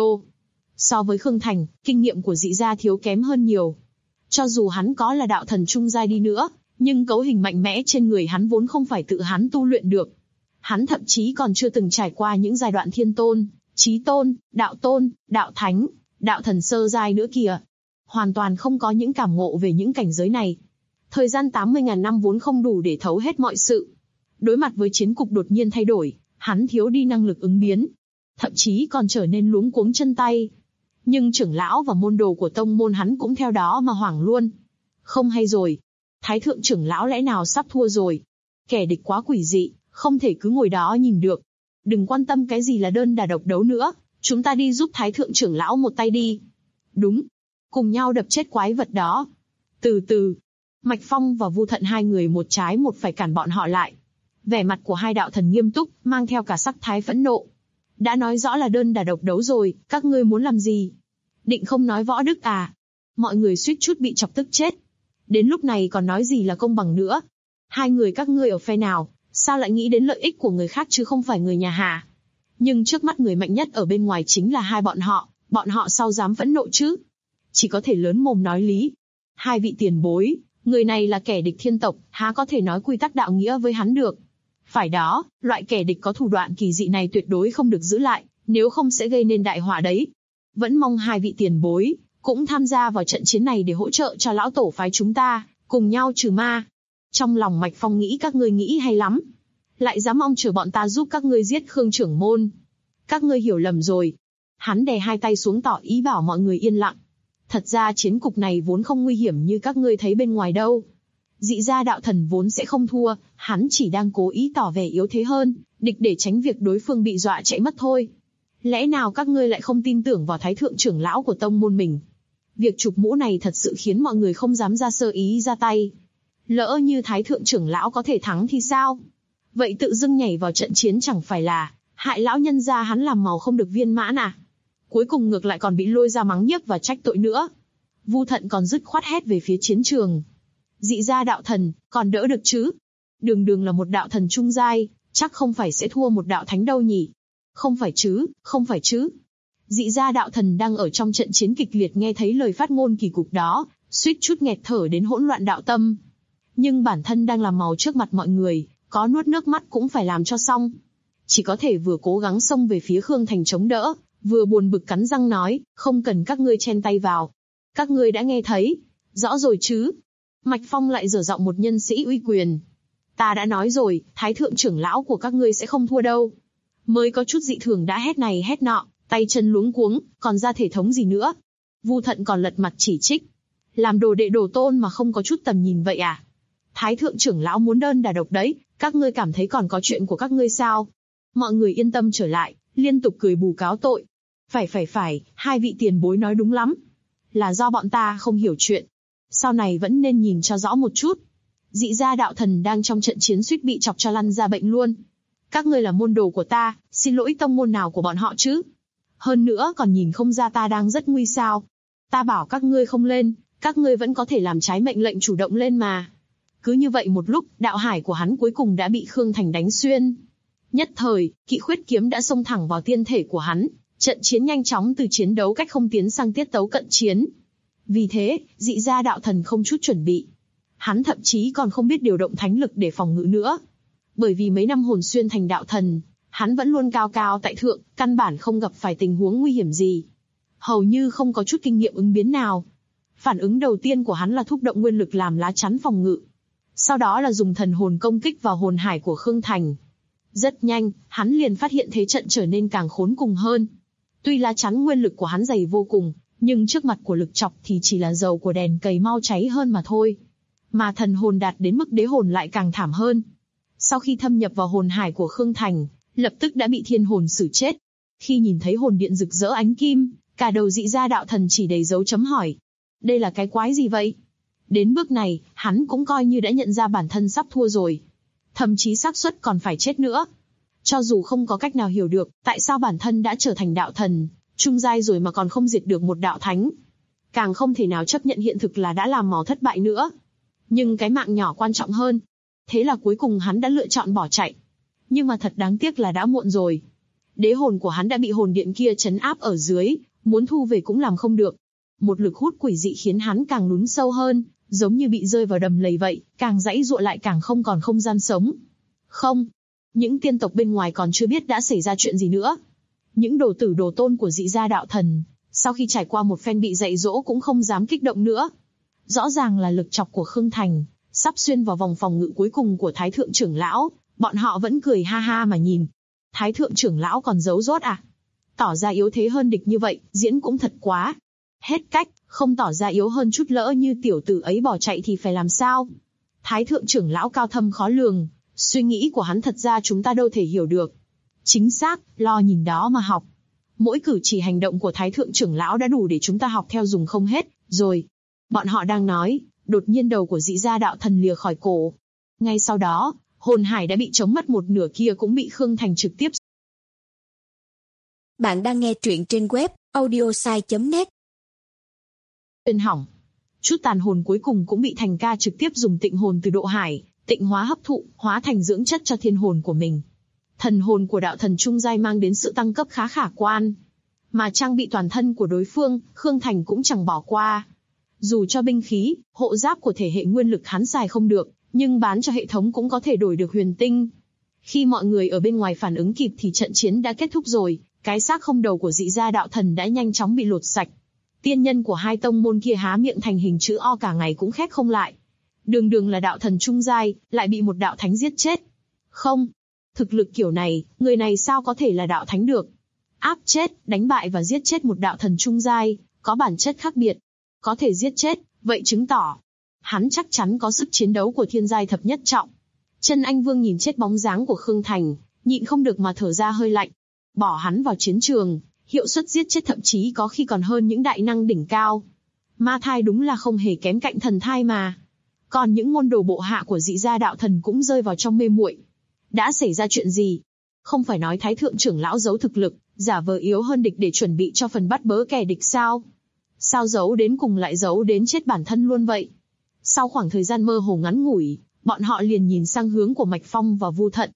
So với Khương Thành, kinh nghiệm của dị gia thiếu kém hơn nhiều. Cho dù hắn có là đạo thần trung giai đi nữa, nhưng cấu hình mạnh mẽ trên người hắn vốn không phải tự hắn tu luyện được. Hắn thậm chí còn chưa từng trải qua những giai đoạn thiên tôn, chí tôn, đạo thánh, đạo thần sơ giai nữa kìa. Hoàn toàn không có những cảm ngộ về những cảnh giới này. Thời gian 80.000 năm vốn không đủ để thấu hết mọi sự. Đối mặt với chiến cục đột nhiên thay đổi, hắn thiếu đi năng lực ứng biến. Thậm chí còn trở nên luống cuống chân tay. Nhưng trưởng lão và môn đồ của tông môn hắn cũng theo đó mà hoảng luôn. Không hay rồi. Thái thượng trưởng lão lẽ nào sắp thua rồi. Kẻ địch quá quỷ dị, không thể cứ ngồi đó nhìn được. Đừng quan tâm cái gì là đơn đả độc đấu nữa. Chúng ta đi giúp thái thượng trưởng lão một tay đi. Đúng. Cùng nhau đập chết quái vật đó. Từ từ. Mạch Phong và Vu Thận hai người một trái một phải cản bọn họ lại. Vẻ mặt của hai đạo thần nghiêm túc, mang theo cả sắc thái phẫn nộ. Đã nói rõ là đơn đả độc đấu rồi, các ngươi muốn làm gì? Định không nói võ đức à? Mọi người suýt chút bị chọc tức chết. Đến lúc này còn nói gì là công bằng nữa? Hai người các ngươi ở phe nào, sao lại nghĩ đến lợi ích của người khác chứ không phải người nhà hả? Nhưng trước mắt người mạnh nhất ở bên ngoài chính là hai bọn họ sao dám phẫn nộ chứ? Chỉ có thể lớn mồm nói lý. Hai vị tiền bối, người này là kẻ địch thiên tộc, há có thể nói quy tắc đạo nghĩa với hắn được. Phải đó, loại kẻ địch có thủ đoạn kỳ dị này tuyệt đối không được giữ lại, nếu không sẽ gây nên đại họa đấy. Vẫn mong hai vị tiền bối cũng tham gia vào trận chiến này để hỗ trợ cho lão tổ phái chúng ta, cùng nhau trừ ma. Trong lòng Mạch Phong nghĩ các ngươi nghĩ hay lắm. Lại dám mong chờ bọn ta giúp các ngươi giết Khương trưởng môn. Các ngươi hiểu lầm rồi. Hắn đè hai tay xuống tỏ ý bảo mọi người yên lặng. Thật ra chiến cục này vốn không nguy hiểm như các ngươi thấy bên ngoài đâu. Dị gia đạo thần vốn sẽ không thua, hắn chỉ đang cố ý tỏ vẻ yếu thế hơn, địch để tránh việc đối phương bị dọa chạy mất thôi. Lẽ nào các ngươi lại không tin tưởng vào thái thượng trưởng lão của tông môn mình? Việc chụp mũ này thật sự khiến mọi người không dám ra sơ ý ra tay. Lỡ như thái thượng trưởng lão có thể thắng thì sao? Vậy tự dưng nhảy vào trận chiến chẳng phải là hại lão nhân gia hắn làm màu không được viên mãn à? Cuối cùng ngược lại còn bị lôi ra mắng nhiếc và trách tội nữa. Vu Thận còn dứt khoát hét về phía chiến trường. Dị gia đạo thần, còn đỡ được chứ? Đường đường là một đạo thần trung giai, chắc không phải sẽ thua một đạo thánh đâu nhỉ? Không phải chứ. Dị gia đạo thần đang ở trong trận chiến kịch liệt nghe thấy lời phát ngôn kỳ cục đó, suýt chút nghẹt thở đến hỗn loạn đạo tâm. Nhưng bản thân đang làm màu trước mặt mọi người, có nuốt nước mắt cũng phải làm cho xong. Chỉ có thể vừa cố gắng xông về phía Khương Thành chống đỡ, vừa buồn bực cắn răng nói, không cần các ngươi chen tay vào. Các ngươi đã nghe thấy, rõ rồi chứ? Mạch Phong lại dở giọng một nhân sĩ uy quyền. Ta đã nói rồi, thái thượng trưởng lão của các ngươi sẽ không thua đâu. Mới có chút dị thường đã hét này hét nọ, tay chân luống cuống, còn ra thể thống gì nữa. Vu Thận còn lật mặt chỉ trích. Làm đồ đệ đồ tôn mà không có chút tầm nhìn vậy à? Thái thượng trưởng lão muốn đơn đả độc đấy, các ngươi cảm thấy còn có chuyện của các ngươi sao? Mọi người yên tâm trở lại, liên tục cười bù cáo tội. Phải, hai vị tiền bối nói đúng lắm. Là do bọn ta không hiểu chuyện. Sau này vẫn nên nhìn cho rõ một chút. Dị gia đạo thần đang trong trận chiến suýt bị chọc cho lăn ra bệnh luôn. Các ngươi là môn đồ của ta, xin lỗi tông môn nào của bọn họ chứ? Hơn nữa còn nhìn không ra ta đang rất nguy sao? Ta bảo các ngươi không lên, các ngươi vẫn có thể làm trái mệnh lệnh chủ động lên mà. Cứ như vậy một lúc, đạo hải của hắn cuối cùng đã bị Khương Thành đánh xuyên. Nhất thời, kỵ khuyết kiếm đã xông thẳng vào tiên thể của hắn. Trận chiến nhanh chóng từ chiến đấu cách không tiến sang tiết tấu cận chiến. Vì thế, dị gia đạo thần không chút chuẩn bị. Hắn thậm chí còn không biết điều động thánh lực để phòng ngự nữa. Bởi vì mấy năm hồn xuyên thành đạo thần, hắn vẫn luôn cao cao tại thượng, căn bản không gặp phải tình huống nguy hiểm gì. Hầu như không có chút kinh nghiệm ứng biến nào. Phản ứng đầu tiên của hắn là thúc động nguyên lực làm lá chắn phòng ngự. Sau đó là dùng thần hồn công kích vào hồn hải của Khương Thành. Rất nhanh, hắn liền phát hiện thế trận trở nên càng khốn cùng hơn. Tuy lá chắn nguyên lực của hắn dày vô cùng, nhưng trước mặt của lực chọc thì chỉ là dầu của đèn cầy mau cháy hơn mà thôi. Mà thần hồn đạt đến mức đế hồn lại càng thảm hơn. Sau khi thâm nhập vào hồn hải của Khương Thành, lập tức đã bị thiên hồn xử chết. Khi nhìn thấy hồn điện rực rỡ ánh kim, cả đầu dị gia đạo thần chỉ đầy dấu chấm hỏi. Đây là cái quái gì vậy? Đến bước này, hắn cũng coi như đã nhận ra bản thân sắp thua rồi. Thậm chí xác suất còn phải chết nữa. Cho dù không có cách nào hiểu được, tại sao bản thân đã trở thành đạo thần, trung giai rồi mà còn không diệt được một đạo thánh. Càng không thể nào chấp nhận hiện thực là đã làm màu thất bại nữa. Nhưng cái mạng nhỏ quan trọng hơn. Thế là cuối cùng hắn đã lựa chọn bỏ chạy. Nhưng mà thật đáng tiếc là đã muộn rồi. Đế hồn của hắn đã bị hồn điện kia trấn áp ở dưới, muốn thu về cũng làm không được. Một lực hút quỷ dị khiến hắn càng lún sâu hơn, giống như bị rơi vào đầm lầy vậy, càng giãy giụa lại càng không còn không gian sống. Không, những tiên tộc bên ngoài còn chưa biết đã xảy ra chuyện gì nữa. Những đồ tử đồ tôn của dị gia đạo thần, sau khi trải qua một phen bị dạy dỗ cũng không dám kích động nữa. Rõ ràng là lực chọc của Khương Thành, sắp xuyên vào vòng phòng ngự cuối cùng của Thái Thượng trưởng lão, bọn họ vẫn cười ha ha mà nhìn. Thái Thượng trưởng lão còn giấu rốt à? Tỏ ra yếu thế hơn địch như vậy, diễn cũng thật quá. Hết cách, không tỏ ra yếu hơn chút lỡ như tiểu tử ấy bỏ chạy thì phải làm sao? Thái Thượng trưởng lão cao thâm khó lường, suy nghĩ của hắn thật ra chúng ta đâu thể hiểu được. Chính xác, lo nhìn đó mà học. Mỗi cử chỉ hành động của Thái Thượng trưởng lão đã đủ để chúng ta học theo dùng không hết, rồi. Bọn họ đang nói, đột nhiên đầu của dị gia đạo thần lìa khỏi cổ. Ngay sau đó, hồn hải đã bị chống mất một nửa kia cũng bị Khương Thành trực tiếp. Bạn đang nghe truyện trên web audiosai.net. Uyên hỏng. Chút tàn hồn cuối cùng cũng bị Thành ca trực tiếp dùng tịnh hồn từ độ hải, tịnh hóa hấp thụ, hóa thành dưỡng chất cho thiên hồn của mình. Thần hồn của đạo thần trung giai mang đến sự tăng cấp khá khả quan. Mà trang bị toàn thân của đối phương, Khương Thành cũng chẳng bỏ qua. Dù cho binh khí, hộ giáp của thể hệ nguyên lực hắn xài không được, nhưng bán cho hệ thống cũng có thể đổi được huyền tinh. Khi mọi người ở bên ngoài phản ứng kịp thì trận chiến đã kết thúc rồi, cái xác không đầu của dị gia đạo thần đã nhanh chóng bị lột sạch. Tiên nhân của hai tông môn kia há miệng thành hình chữ O cả ngày cũng khép không lại. Đường đường là đạo thần trung giai, lại bị một đạo thánh giết chết. Không, thực lực kiểu này, người này sao có thể là đạo thánh được? Áp chết, đánh bại và giết chết một đạo thần trung giai, có bản chất khác biệt. Có thể giết chết, vậy chứng tỏ hắn chắc chắn có sức chiến đấu của thiên giai thập nhất trọng. Chân Anh Vương nhìn chết bóng dáng của Khương Thành, nhịn không được mà thở ra hơi lạnh. Bỏ hắn vào chiến trường, hiệu suất giết chết thậm chí có khi còn hơn những đại năng đỉnh cao. Ma thai đúng là không hề kém cạnh thần thai mà. Còn những môn đồ bộ hạ của dị gia đạo thần cũng rơi vào trong mê muội. Đã xảy ra chuyện gì? Không phải nói Thái thượng trưởng lão giấu thực lực, giả vờ yếu hơn địch để chuẩn bị cho phần bắt bớ kẻ địch sao? Sao giấu đến cùng lại giấu đến chết bản thân luôn vậy? Sau khoảng thời gian mơ hồ ngắn ngủi, bọn họ liền nhìn sang hướng của Mạch Phong và Vu Thận.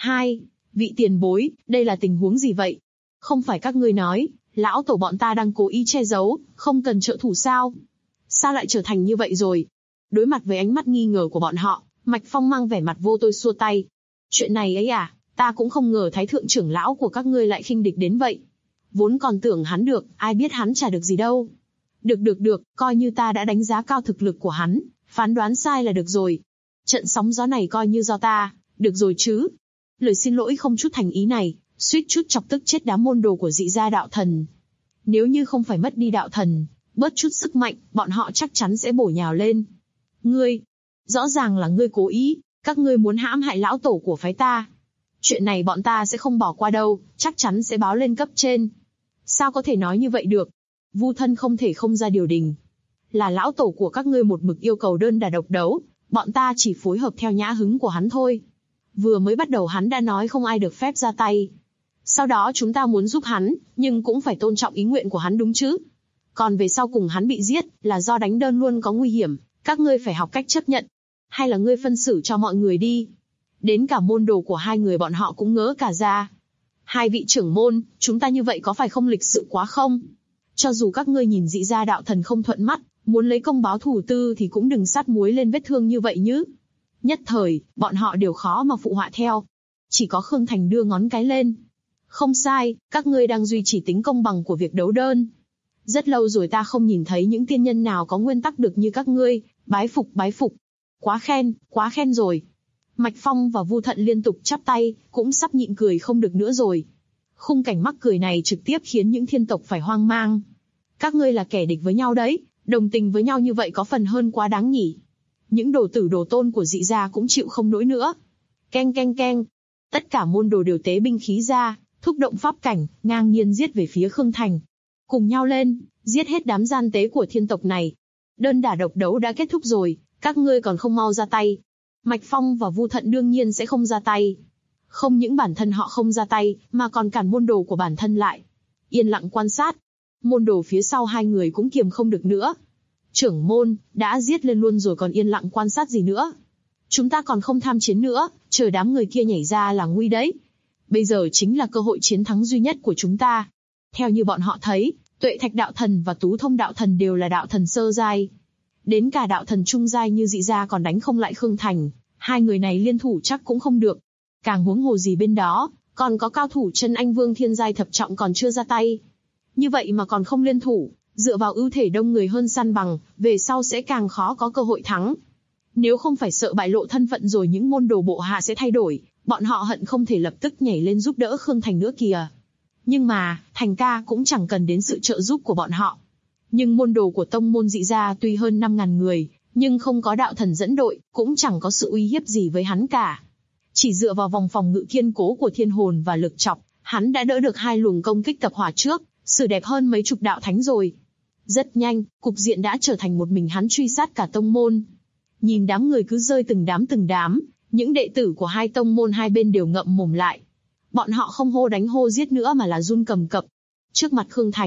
Vị tiền bối, đây là tình huống gì vậy? Không phải các ngươi nói, lão tổ bọn ta đang cố ý che giấu, không cần trợ thủ sao? Sao lại trở thành như vậy rồi? Đối mặt với ánh mắt nghi ngờ của bọn họ, Mạch Phong mang vẻ mặt vô tôi xua tay. Chuyện này ấy à, ta cũng không ngờ Thái thượng trưởng lão của các ngươi lại khinh địch đến vậy. Vốn còn tưởng hắn được, ai biết hắn trả được gì đâu. Được, coi như ta đã đánh giá cao thực lực của hắn, phán đoán sai là được rồi. Trận sóng gió này coi như do ta, được rồi chứ. Lời xin lỗi không chút thành ý này, suýt chút chọc tức chết đám môn đồ của dị gia đạo thần. Nếu như không phải mất đi đạo thần, bớt chút sức mạnh, bọn họ chắc chắn sẽ bổ nhào lên. Ngươi, rõ ràng là ngươi cố ý, các ngươi muốn hãm hại lão tổ của phái ta. Chuyện này bọn ta sẽ không bỏ qua đâu, chắc chắn sẽ báo lên cấp trên. Sao có thể nói như vậy được? Vu Thân không thể không ra điều đình. Là lão tổ của các ngươi một mực yêu cầu đơn đả độc đấu, bọn ta chỉ phối hợp theo nhã hứng của hắn thôi. Vừa mới bắt đầu hắn đã nói không ai được phép ra tay. Sau đó chúng ta muốn giúp hắn, nhưng cũng phải tôn trọng ý nguyện của hắn đúng chứ. Còn về sau cùng hắn bị giết, là do đánh đơn luôn có nguy hiểm, các ngươi phải học cách chấp nhận. Hay là ngươi phân xử cho mọi người đi. Đến cả môn đồ của hai người bọn họ cũng ngỡ cả ra. Hai vị trưởng môn, chúng ta như vậy có phải không lịch sự quá không? Cho dù các ngươi nhìn dị gia đạo thần không thuận mắt, muốn lấy công báo thù tư thì cũng đừng sát muối lên vết thương như vậy nhứ. Nhất thời, bọn họ đều khó mà phụ họa theo. Chỉ có Khương Thành đưa ngón cái lên. Không sai, các ngươi đang duy trì tính công bằng của việc đấu đơn. Rất lâu rồi ta không nhìn thấy những tiên nhân nào có nguyên tắc được như các ngươi, bái phục. Quá khen rồi. Mạch Phong và Vu Thận liên tục chắp tay, cũng sắp nhịn cười không được nữa rồi. Khung cảnh mắc cười này trực tiếp khiến những thiên tộc phải hoang mang. Các ngươi là kẻ địch với nhau đấy, đồng tình với nhau như vậy có phần hơn quá đáng nhỉ. Những đồ tử đồ tôn của dị gia cũng chịu không nổi nữa. Keng. Tất cả môn đồ đều tế binh khí ra, thúc động pháp cảnh, ngang nhiên giết về phía Khương Thành. Cùng nhau lên, giết hết đám gian tế của thiên tộc này. Đơn đả độc đấu đã kết thúc rồi, các ngươi còn không mau ra tay. Mạch Phong và Vu Thận đương nhiên sẽ không ra tay. Không những bản thân họ không ra tay, mà còn cản môn đồ của bản thân lại. Yên lặng quan sát. Môn đồ phía sau hai người cũng kiềm không được nữa. Trưởng môn, đã giết lên luôn rồi còn yên lặng quan sát gì nữa. Chúng ta còn không tham chiến nữa, chờ đám người kia nhảy ra là nguy đấy. Bây giờ chính là cơ hội chiến thắng duy nhất của chúng ta. Theo như bọn họ thấy, Tuệ Thạch đạo thần và Tú Thông đạo thần đều là đạo thần sơ giai. Đến cả đạo thần trung giai như dị gia còn đánh không lại Khương Thành, hai người này liên thủ chắc cũng không được. Càng huống hồ gì bên đó, còn có cao thủ Chân Anh Vương thiên giai thập trọng còn chưa ra tay. Như vậy mà còn không liên thủ, dựa vào ưu thể đông người hơn săn bằng, về sau sẽ càng khó có cơ hội thắng. Nếu không phải sợ bại lộ thân phận rồi những môn đồ bộ hạ sẽ thay đổi, bọn họ hận không thể lập tức nhảy lên giúp đỡ Khương Thành nữa kìa. Nhưng mà, Thành ca cũng chẳng cần đến sự trợ giúp của bọn họ. Nhưng môn đồ của tông môn dị gia tuy hơn 5.000 người, nhưng không có đạo thần dẫn đội, cũng chẳng có sự uy hiếp gì với hắn cả. Chỉ dựa vào vòng phòng ngự kiên cố của thiên hồn và lực chọc, hắn đã đỡ được hai luồng công kích tập hỏa trước, xử đẹp hơn mấy chục đạo thánh rồi. Rất nhanh, cục diện đã trở thành một mình hắn truy sát cả tông môn. Nhìn đám người cứ rơi từng đám, những đệ tử của hai tông môn hai bên đều ngậm mồm lại. Bọn họ không hô đánh hô giết nữa mà là run cầm cập. Trước mặt Khương Thành,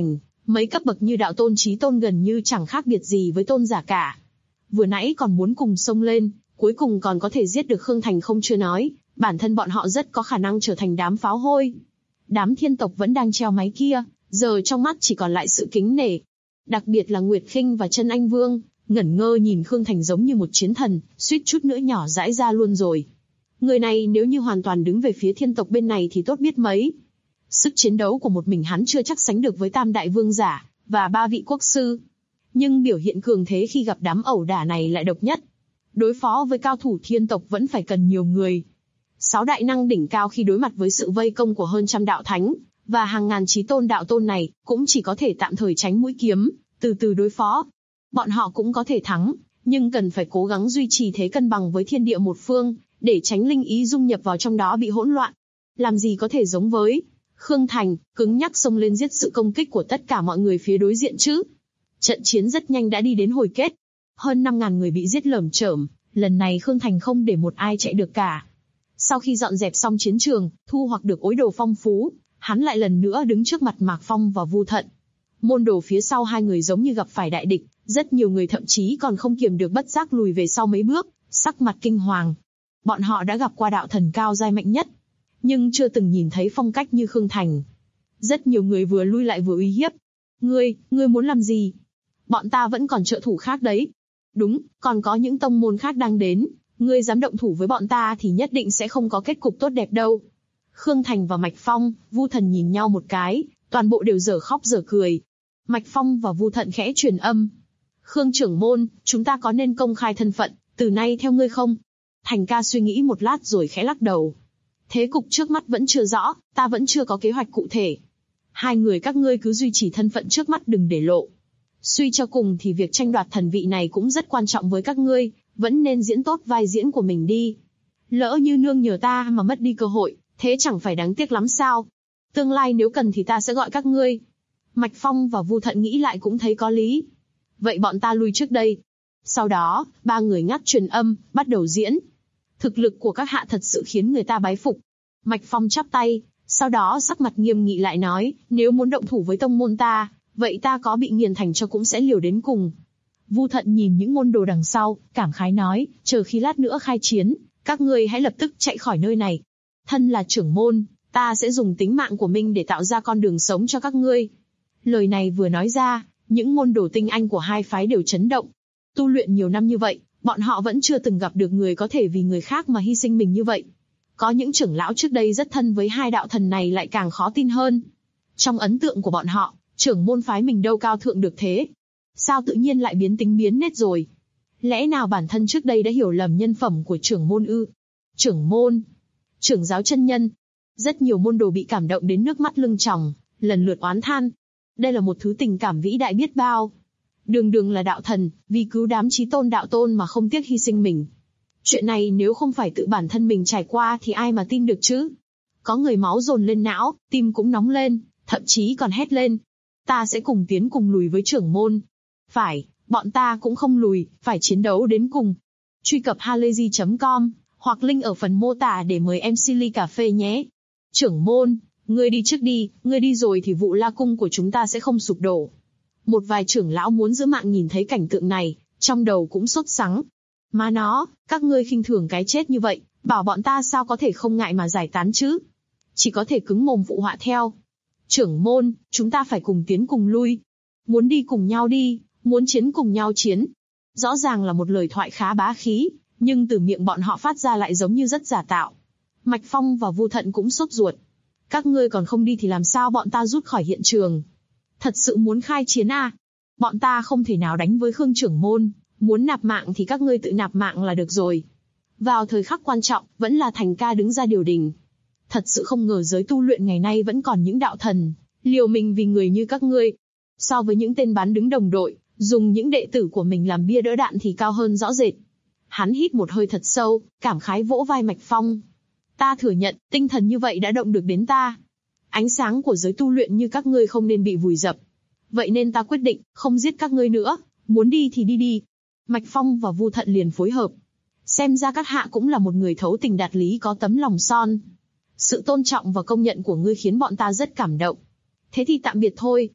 Mấy cấp bậc như đạo tôn chí tôn gần như chẳng khác biệt gì với tôn giả cả. Vừa nãy còn muốn cùng xông lên, cuối cùng còn có thể giết được Khương Thành không chưa nói, bản thân bọn họ rất có khả năng trở thành đám pháo hôi. Đám thiên tộc vẫn đang treo máy kia, giờ trong mắt chỉ còn lại sự kính nể. Đặc biệt là Nguyệt Khinh và Chân Anh Vương, ngẩn ngơ nhìn Khương Thành giống như một chiến thần, suýt chút nữa nhỏ dãi ra luôn rồi. Người này nếu như hoàn toàn đứng về phía thiên tộc bên này thì tốt biết mấy. Sức chiến đấu của một mình hắn chưa chắc sánh được với tam đại vương giả, và 3 vị quốc sư. Nhưng biểu hiện cường thế khi gặp đám ẩu đả này lại độc nhất. Đối phó với cao thủ thiên tộc vẫn phải cần nhiều người. 6 đại năng đỉnh cao khi đối mặt với sự vây công của hơn trăm đạo thánh, và hàng ngàn chí tôn đạo tôn này, cũng chỉ có thể tạm thời tránh mũi kiếm, từ từ đối phó. Bọn họ cũng có thể thắng, nhưng cần phải cố gắng duy trì thế cân bằng với thiên địa một phương, để tránh linh ý dung nhập vào trong đó bị hỗn loạn. Làm gì có thể giống với Khương Thành, cứng nhắc xông lên giết sự công kích của tất cả mọi người phía đối diện chứ. Trận chiến rất nhanh đã đi đến hồi kết. Hơn 5.000 người bị giết lởm chởm, lần này Khương Thành không để một ai chạy được cả. Sau khi dọn dẹp xong chiến trường, thu hoạch được ối đồ phong phú, hắn lại lần nữa đứng trước mặt Mạc Phong và Vu Thận. Môn đồ phía sau hai người giống như gặp phải đại địch, rất nhiều người thậm chí còn không kiềm được bất giác lùi về sau mấy bước, sắc mặt kinh hoàng. Bọn họ đã gặp qua đạo thần cao giai mạnh nhất, nhưng chưa từng nhìn thấy phong cách như Khương Thành. Rất nhiều người vừa lui lại vừa uy hiếp. Ngươi muốn làm gì? Bọn ta vẫn còn trợ thủ khác đấy. Đúng, còn có những tông môn khác đang đến. Ngươi dám động thủ với bọn ta thì nhất định sẽ không có kết cục tốt đẹp đâu. Khương Thành và Mạch Phong, Vu Thần nhìn nhau một cái, toàn bộ đều dở khóc dở cười. Mạch Phong và Vu Thận khẽ truyền âm. Khương trưởng môn, chúng ta có nên công khai thân phận, từ nay theo ngươi không? Thành ca suy nghĩ một lát rồi khẽ lắc đầu. Thế cục trước mắt vẫn chưa rõ, ta vẫn chưa có kế hoạch cụ thể. Hai người các ngươi cứ duy trì thân phận trước mắt đừng để lộ. Suy cho cùng thì việc tranh đoạt thần vị này cũng rất quan trọng với các ngươi, vẫn nên diễn tốt vai diễn của mình đi. Lỡ như nương nhờ ta mà mất đi cơ hội, thế chẳng phải đáng tiếc lắm sao? Tương lai nếu cần thì ta sẽ gọi các ngươi. Mạch Phong và Vu Thận nghĩ lại cũng thấy có lý. Vậy bọn ta lui trước đây. Sau đó, ba người ngắt truyền âm, bắt đầu diễn. Thực lực của các hạ thật sự khiến người ta bái phục. Mạch Phong chắp tay, sau đó sắc mặt nghiêm nghị lại nói, nếu muốn động thủ với tông môn ta, vậy ta có bị nghiền thành cho cũng sẽ liều đến cùng. Vu Thận nhìn những môn đồ đằng sau, cảm khái nói, chờ khi lát nữa khai chiến, các ngươi hãy lập tức chạy khỏi nơi này. Thân là trưởng môn, ta sẽ dùng tính mạng của mình để tạo ra con đường sống cho các ngươi. Lời này vừa nói ra, những môn đồ tinh anh của hai phái đều chấn động. Tu luyện nhiều năm như vậy, bọn họ vẫn chưa từng gặp được người có thể vì người khác mà hy sinh mình như vậy. Có những trưởng lão trước đây rất thân với hai đạo thần này lại càng khó tin hơn. Trong ấn tượng của bọn họ, trưởng môn phái mình đâu cao thượng được thế. Sao tự nhiên lại biến tính biến nết rồi? Lẽ nào bản thân trước đây đã hiểu lầm nhân phẩm của trưởng môn ư? Trưởng môn, trưởng giáo chân nhân. Rất nhiều môn đồ bị cảm động đến nước mắt lưng tròng, lần lượt oán than. Đây là một thứ tình cảm vĩ đại biết bao. Đường đường là đạo thần, vì cứu đám chí tôn đạo tôn mà không tiếc hy sinh mình. Chuyện này nếu không phải tự bản thân mình trải qua thì ai mà tin được chứ? Có người máu dồn lên não, tim cũng nóng lên, thậm chí còn hét lên. Ta sẽ cùng tiến cùng lùi với trưởng môn. Phải, bọn ta cũng không lùi, phải chiến đấu đến cùng. Truy cập halayzi.com, hoặc link ở phần mô tả để mời MC ly cà phê nhé. Trưởng môn, ngươi đi trước đi, ngươi đi rồi thì vụ La Cung của chúng ta sẽ không sụp đổ. Một vài trưởng lão muốn giữ mạng nhìn thấy cảnh tượng này, trong đầu cũng sốt sắng. Má nó, các ngươi khinh thường cái chết như vậy, bảo bọn ta sao có thể không ngại mà giải tán chứ? Chỉ có thể cứng mồm phụ họa theo. Trưởng môn, chúng ta phải cùng tiến cùng lui. Muốn đi cùng nhau đi, muốn chiến cùng nhau chiến. Rõ ràng là một lời thoại khá bá khí, nhưng từ miệng bọn họ phát ra lại giống như rất giả tạo. Mạch Phong và Vu Thận cũng sốt ruột. Các ngươi còn không đi thì làm sao bọn ta rút khỏi hiện trường? Thật sự muốn khai chiến à? Bọn ta không thể nào đánh với Khương trưởng môn, muốn nạp mạng thì các ngươi tự nạp mạng là được rồi. Vào thời khắc quan trọng, vẫn là Thành ca đứng ra điều đình. Thật sự không ngờ giới tu luyện ngày nay vẫn còn những đạo thần, liều mình vì người như các ngươi. So với những tên bán đứng đồng đội, dùng những đệ tử của mình làm bia đỡ đạn thì cao hơn rõ rệt. Hắn hít một hơi thật sâu, cảm khái vỗ vai Mạch Phong. Ta thừa nhận, tinh thần như vậy đã động được đến ta. Ánh sáng của giới tu luyện như các ngươi không nên bị vùi dập. Vậy nên ta quyết định, không giết các ngươi nữa, muốn đi thì đi đi. Mạch Phong và Vu Thận liền phối hợp. Xem ra các hạ cũng là một người thấu tình đạt lý có tấm lòng son. Sự tôn trọng và công nhận của ngươi khiến bọn ta rất cảm động. Thế thì tạm biệt thôi.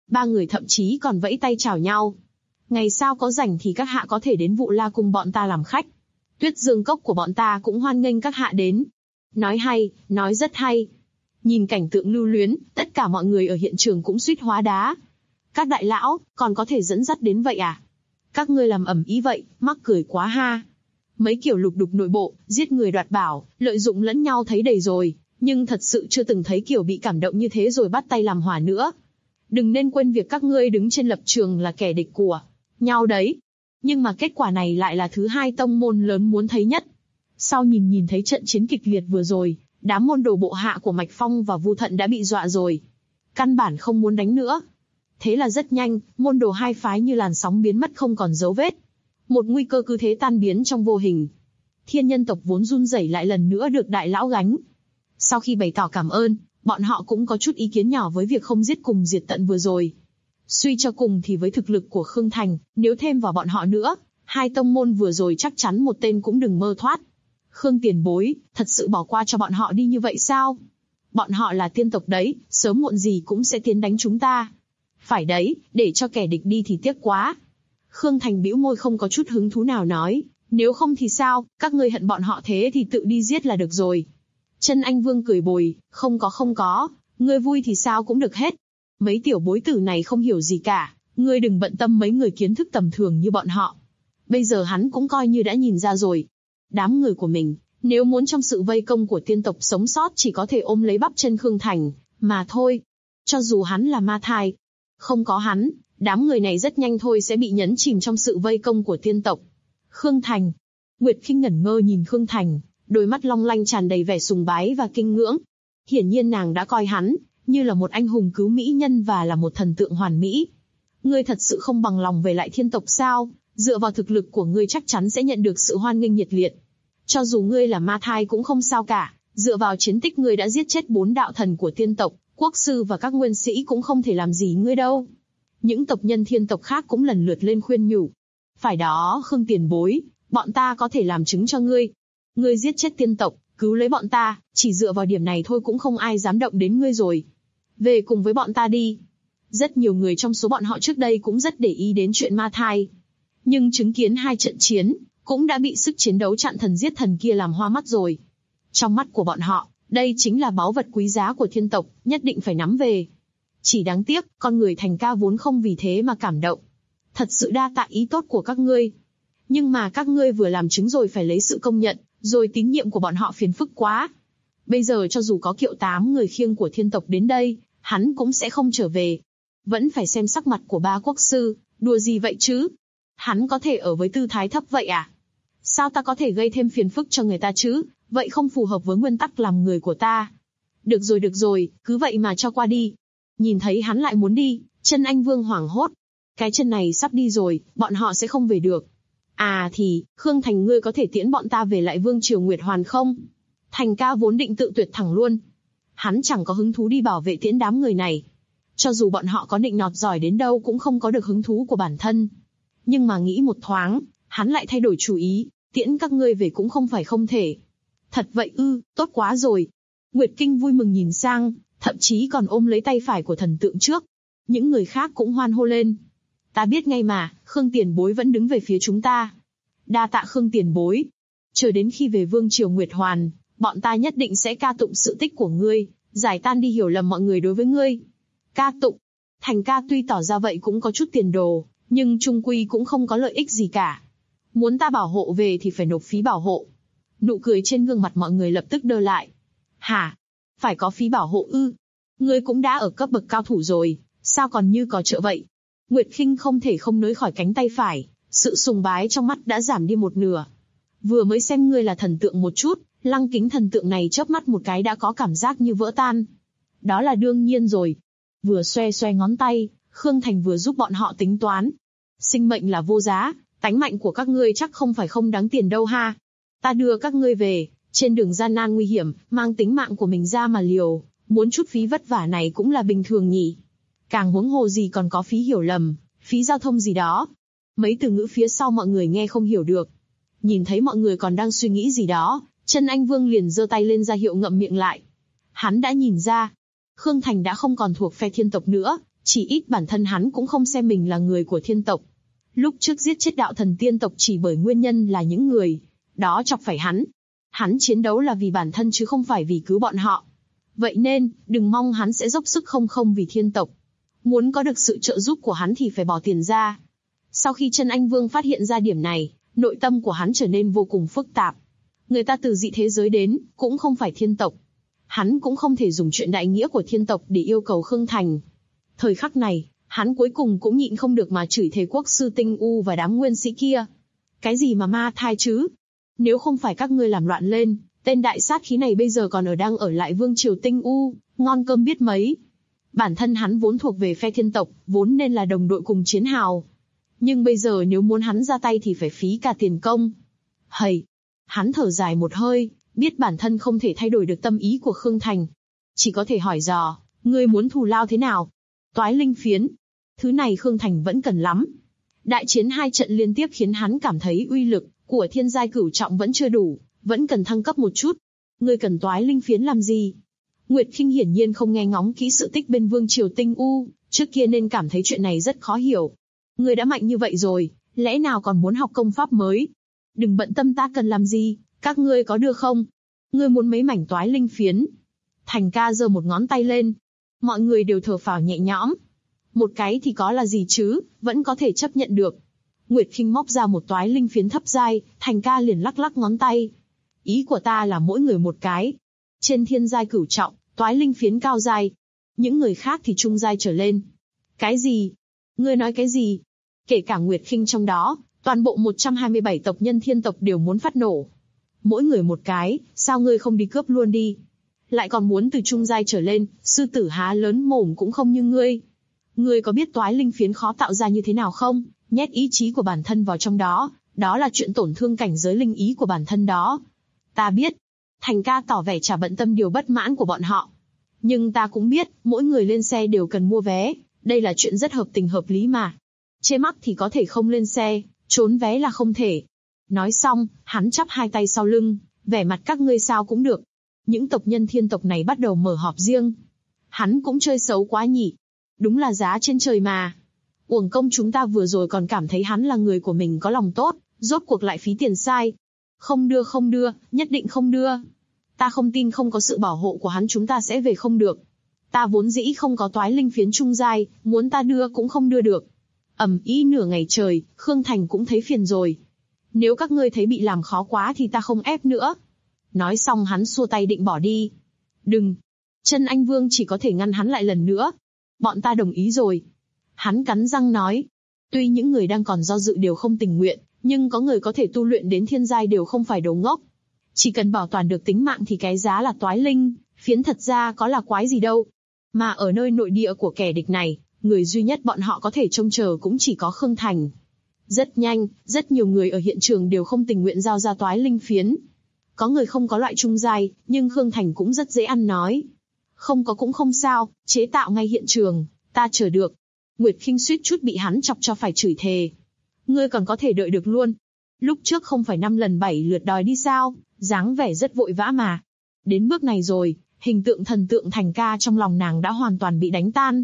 Ba người thậm chí còn vẫy tay chào nhau. Ngày sau có rảnh thì các hạ có thể đến Vụ La Cung bọn ta làm khách. Tuyết Dương Cốc của bọn ta cũng hoan nghênh các hạ đến. Nói hay, nói rất hay. Nhìn cảnh tượng lưu luyến, tất cả mọi người ở hiện trường cũng suýt hóa đá. Các đại lão, còn có thể dẫn dắt đến vậy à? Các ngươi làm ầm ĩ vậy, mắc cười quá ha. Mấy kiểu lục đục nội bộ, giết người đoạt bảo, lợi dụng lẫn nhau thấy đầy rồi, nhưng thật sự chưa từng thấy kiểu bị cảm động như thế rồi bắt tay làm hòa nữa. Đừng nên quên việc các ngươi đứng trên lập trường là kẻ địch của nhau đấy. Nhưng mà kết quả này lại là thứ hai tông môn lớn muốn thấy nhất. Sau nhìn thấy trận chiến kịch liệt vừa rồi, đám môn đồ bộ hạ của Mạch Phong và Vu Thận đã bị dọa rồi. Căn bản không muốn đánh nữa. Thế là rất nhanh, môn đồ hai phái như làn sóng biến mất không còn dấu vết. Một nguy cơ cứ thế tan biến trong vô hình. Thiên Nhân tộc vốn run rẩy lại lần nữa được đại lão gánh. Sau khi bày tỏ cảm ơn, bọn họ cũng có chút ý kiến nhỏ với việc không giết cùng diệt tận vừa rồi. Suy cho cùng thì với thực lực của Khương Thành, nếu thêm vào bọn họ nữa, hai tông môn vừa rồi chắc chắn một tên cũng đừng mơ thoát. Khương tiền bối, thật sự bỏ qua cho bọn họ đi như vậy sao? Bọn họ là tiên tộc đấy, sớm muộn gì cũng sẽ tiến đánh chúng ta. Phải đấy, để cho kẻ địch đi thì tiếc quá. Khương Thành bĩu môi không có chút hứng thú nào nói, nếu không thì sao, các ngươi hận bọn họ thế thì tự đi giết là được rồi. Chân Anh Vương cười bồi, không có, ngươi vui thì sao cũng được hết. Mấy tiểu bối tử này không hiểu gì cả, ngươi đừng bận tâm mấy người kiến thức tầm thường như bọn họ. Bây giờ hắn cũng coi như đã nhìn ra rồi. Đám người của mình, nếu muốn trong sự vây công của tiên tộc sống sót chỉ có thể ôm lấy bắp chân Khương Thành, mà thôi. Cho dù hắn là ma thai, không có hắn, đám người này rất nhanh thôi sẽ bị nhấn chìm trong sự vây công của tiên tộc. Khương Thành. Nguyệt Khinh ngẩn ngơ nhìn Khương Thành, đôi mắt long lanh tràn đầy vẻ sùng bái và kinh ngưỡng. Hiển nhiên nàng đã coi hắn như là một anh hùng cứu mỹ nhân và là một thần tượng hoàn mỹ. Ngươi thật sự không bằng lòng về lại thiên tộc sao? Dựa vào thực lực của ngươi chắc chắn sẽ nhận được sự hoan nghênh nhiệt liệt. Cho dù ngươi là ma thai cũng không sao cả, dựa vào chiến tích ngươi đã giết chết 4 đạo thần của tiên tộc, quốc sư và các nguyên sĩ cũng không thể làm gì ngươi đâu. Những tộc nhân thiên tộc khác cũng lần lượt lên khuyên nhủ. Phải đó, Khương tiền bối, bọn ta có thể làm chứng cho ngươi. Ngươi giết chết tiên tộc, cứu lấy bọn ta, chỉ dựa vào điểm này thôi cũng không ai dám động đến ngươi rồi. Về cùng với bọn ta đi. Rất nhiều người trong số bọn họ trước đây cũng rất để ý đến chuyện ma thai. Nhưng chứng kiến 2 trận chiến, cũng đã bị sức chiến đấu chặn thần giết thần kia làm hoa mắt rồi. Trong mắt của bọn họ, đây chính là báu vật quý giá của thiên tộc, nhất định phải nắm về. Chỉ đáng tiếc, con người Thành Ca vốn không vì thế mà cảm động. Thật sự đa tạ ý tốt của các ngươi. Nhưng mà các ngươi vừa làm chứng rồi phải lấy sự công nhận, rồi tín nhiệm của bọn họ phiền phức quá. Bây giờ cho dù có Kiệu 8 người khiêng của thiên tộc đến đây, hắn cũng sẽ không trở về. Vẫn phải xem sắc mặt của ba quốc sư, đùa gì vậy chứ? Hắn có thể ở với tư thái thấp vậy à? Sao ta có thể gây thêm phiền phức cho người ta chứ? Vậy không phù hợp với nguyên tắc làm người của ta. Được rồi, cứ vậy mà cho qua đi. Nhìn thấy hắn lại muốn đi, Chân Anh Vương hoảng hốt. Cái chân này sắp đi rồi, bọn họ sẽ không về được. À thì, Khương Thành ngươi có thể tiễn bọn ta về lại Vương Triều Nguyệt Hoàn không? Thành Ca vốn định tự tuyệt thẳng luôn. Hắn chẳng có hứng thú đi bảo vệ tiễn đám người này. Cho dù bọn họ có định nọt giỏi đến đâu cũng không có được hứng thú của bản thân. Nhưng mà nghĩ một thoáng, hắn lại thay đổi chủ ý, tiễn các ngươi về cũng không phải không thể. Thật vậy ư, tốt quá rồi. Nguyệt Kinh vui mừng nhìn sang, thậm chí còn ôm lấy tay phải của thần tượng trước. Những người khác cũng hoan hô lên. Ta biết ngay mà, Khương tiền bối vẫn đứng về phía chúng ta. Đa tạ Khương tiền bối. Chờ đến khi về Vương Triều Nguyệt Hoàn, bọn ta nhất định sẽ ca tụng sự tích của ngươi, giải tan đi hiểu lầm mọi người đối với ngươi. Ca tụng. Thành Ca tuy tỏ ra vậy cũng có chút tiền đồ, nhưng chung quy cũng không có lợi ích gì cả. Muốn ta bảo hộ về thì phải nộp phí bảo hộ. Nụ cười trên gương mặt mọi người lập tức đơ lại. Hả? Phải có phí bảo hộ ư? Ngươi cũng đã ở cấp bậc cao thủ rồi, sao còn như cò chợ vậy? Nguyệt Khinh không thể không nới khỏi cánh tay phải, sự sùng bái trong mắt đã giảm đi một nửa. Vừa mới xem ngươi là thần tượng một chút, lăng kính thần tượng này chớp mắt một cái đã có cảm giác như vỡ tan. Đó là đương nhiên rồi. Vừa xoe xoe ngón tay, Khương Thành vừa giúp bọn họ tính toán. Sinh mệnh là vô giá, tánh mạnh của các ngươi chắc không phải không đáng tiền đâu ha. Ta đưa các ngươi về, trên đường gian nan nguy hiểm, mang tính mạng của mình ra mà liều, muốn chút phí vất vả này cũng là bình thường nhỉ. Càng huống hồ gì còn có phí hiểu lầm, phí giao thông gì đó. Mấy từ ngữ phía sau mọi người nghe không hiểu được. Nhìn thấy mọi người còn đang suy nghĩ gì đó, Chân Anh Vương liền giơ tay lên ra hiệu ngậm miệng lại. Hắn đã nhìn ra, Khương Thành đã không còn thuộc phe thiên tộc nữa, Chỉ ít bản thân hắn cũng không xem mình là người của thiên tộc. Lúc trước giết chết đạo thần tiên tộc chỉ bởi nguyên nhân là những người đó chọc phải hắn. Hắn chiến đấu là vì bản thân chứ không phải vì cứu bọn họ. Vậy nên, đừng mong hắn sẽ dốc sức không vì thiên tộc. Muốn có được sự trợ giúp của hắn thì phải bỏ tiền ra. Sau khi Chân Anh Vương phát hiện ra điểm này, nội tâm của hắn trở nên vô cùng phức tạp. Người ta từ dị thế giới đến, cũng không phải thiên tộc. Hắn cũng không thể dùng chuyện đại nghĩa của thiên tộc để yêu cầu Khương Thành. Thời khắc này, hắn cuối cùng cũng nhịn không được mà chửi thề quốc sư Tinh U và đám nguyên sĩ kia. Cái gì mà ma thai chứ? Nếu không phải các ngươi làm loạn lên, tên đại sát khí này bây giờ còn đang ở lại vương triều Tinh U, ngon cơm biết mấy. Bản thân hắn vốn thuộc về phe thiên tộc, vốn nên là đồng đội cùng chiến hào. Nhưng bây giờ nếu muốn hắn ra tay thì phải phí cả tiền công. Hầy! Hắn thở dài một hơi, biết bản thân không thể thay đổi được tâm ý của Khương Thành. Chỉ có thể hỏi dò, ngươi muốn thù lao thế nào? Toái linh phiến. Thứ này Khương Thành vẫn cần lắm. Đại chiến 2 trận liên tiếp khiến hắn cảm thấy uy lực của thiên giai cửu trọng vẫn chưa đủ, vẫn cần thăng cấp một chút. Ngươi cần toái linh phiến làm gì? Nguyệt Khinh hiển nhiên không nghe ngóng kỹ sự tích bên vương triều Tinh U, trước kia nên cảm thấy chuyện này rất khó hiểu. Ngươi đã mạnh như vậy rồi, lẽ nào còn muốn học công pháp mới? Đừng bận tâm ta cần làm gì, các ngươi có đưa không? Ngươi muốn mấy mảnh toái linh phiến? Thành ca giơ một ngón tay lên. Mọi người đều thở phào nhẹ nhõm. Một cái thì có là gì chứ, vẫn có thể chấp nhận được. Nguyệt Khinh móc ra một toái linh phiến thấp giai, Thành ca liền lắc lắc ngón tay. Ý của ta là mỗi người một cái. Trên thiên giai cửu trọng, toái linh phiến cao giai. Những người khác thì trung giai trở lên. Cái gì? Ngươi nói cái gì? Kể cả Nguyệt Khinh trong đó, toàn bộ 127 tộc nhân thiên tộc đều muốn phát nổ. Mỗi người một cái, sao ngươi không đi cướp luôn đi? Lại còn muốn từ trung giai trở lên, sư tử há lớn mồm cũng không như ngươi. Ngươi có biết toái linh phiến khó tạo ra như thế nào không? Nhét ý chí của bản thân vào trong đó, đó là chuyện tổn thương cảnh giới linh ý của bản thân đó. Ta biết. Thành ca tỏ vẻ chả bận tâm điều bất mãn của bọn họ. Nhưng ta cũng biết, mỗi người lên xe đều cần mua vé, đây là chuyện rất hợp tình hợp lý mà. Chê mắc thì có thể không lên xe, trốn vé là không thể. Nói xong, hắn chắp hai tay sau lưng, vẻ mặt các ngươi sao cũng được. Những tộc nhân thiên tộc này bắt đầu mở họp riêng. Hắn cũng chơi xấu quá nhỉ. Đúng là giá trên trời mà. Uổng công chúng ta vừa rồi còn cảm thấy hắn là người của mình có lòng tốt, rốt cuộc lại phí tiền sai. Không đưa, nhất định không đưa. Ta không tin không có sự bảo hộ của hắn chúng ta sẽ về không được. Ta vốn dĩ không có toái linh phiến trung giai, muốn ta đưa cũng không đưa được. Ầm ĩ nửa ngày trời, Khương Thành cũng thấy phiền rồi. Nếu các ngươi thấy bị làm khó quá thì ta không ép nữa. Nói xong hắn xua tay định bỏ đi. Đừng. Chân Anh Vương chỉ có thể ngăn hắn lại lần nữa. Bọn ta đồng ý rồi. Hắn cắn răng nói. Tuy những người đang còn do dự đều không tình nguyện, nhưng có người có thể tu luyện đến thiên giai đều không phải đồ ngốc. Chỉ cần bảo toàn được tính mạng thì cái giá là toái linh, phiến thật ra có là quái gì đâu. Mà ở nơi nội địa của kẻ địch này, người duy nhất bọn họ có thể trông chờ cũng chỉ có Khương Thành. Rất nhanh, rất nhiều người ở hiện trường đều không tình nguyện giao ra toái linh phiến. Có người không có loại trung giai, nhưng Khương Thành cũng rất dễ ăn nói. Không có cũng không sao, chế tạo ngay hiện trường, ta chờ được. Nguyệt Khinh suýt chút bị hắn chọc cho phải chửi thề. Ngươi còn có thể đợi được luôn. Lúc trước không phải 5 lần 7 lượt đòi đi sao, dáng vẻ rất vội vã mà. Đến bước này rồi, hình tượng thần tượng Thành ca trong lòng nàng đã hoàn toàn bị đánh tan.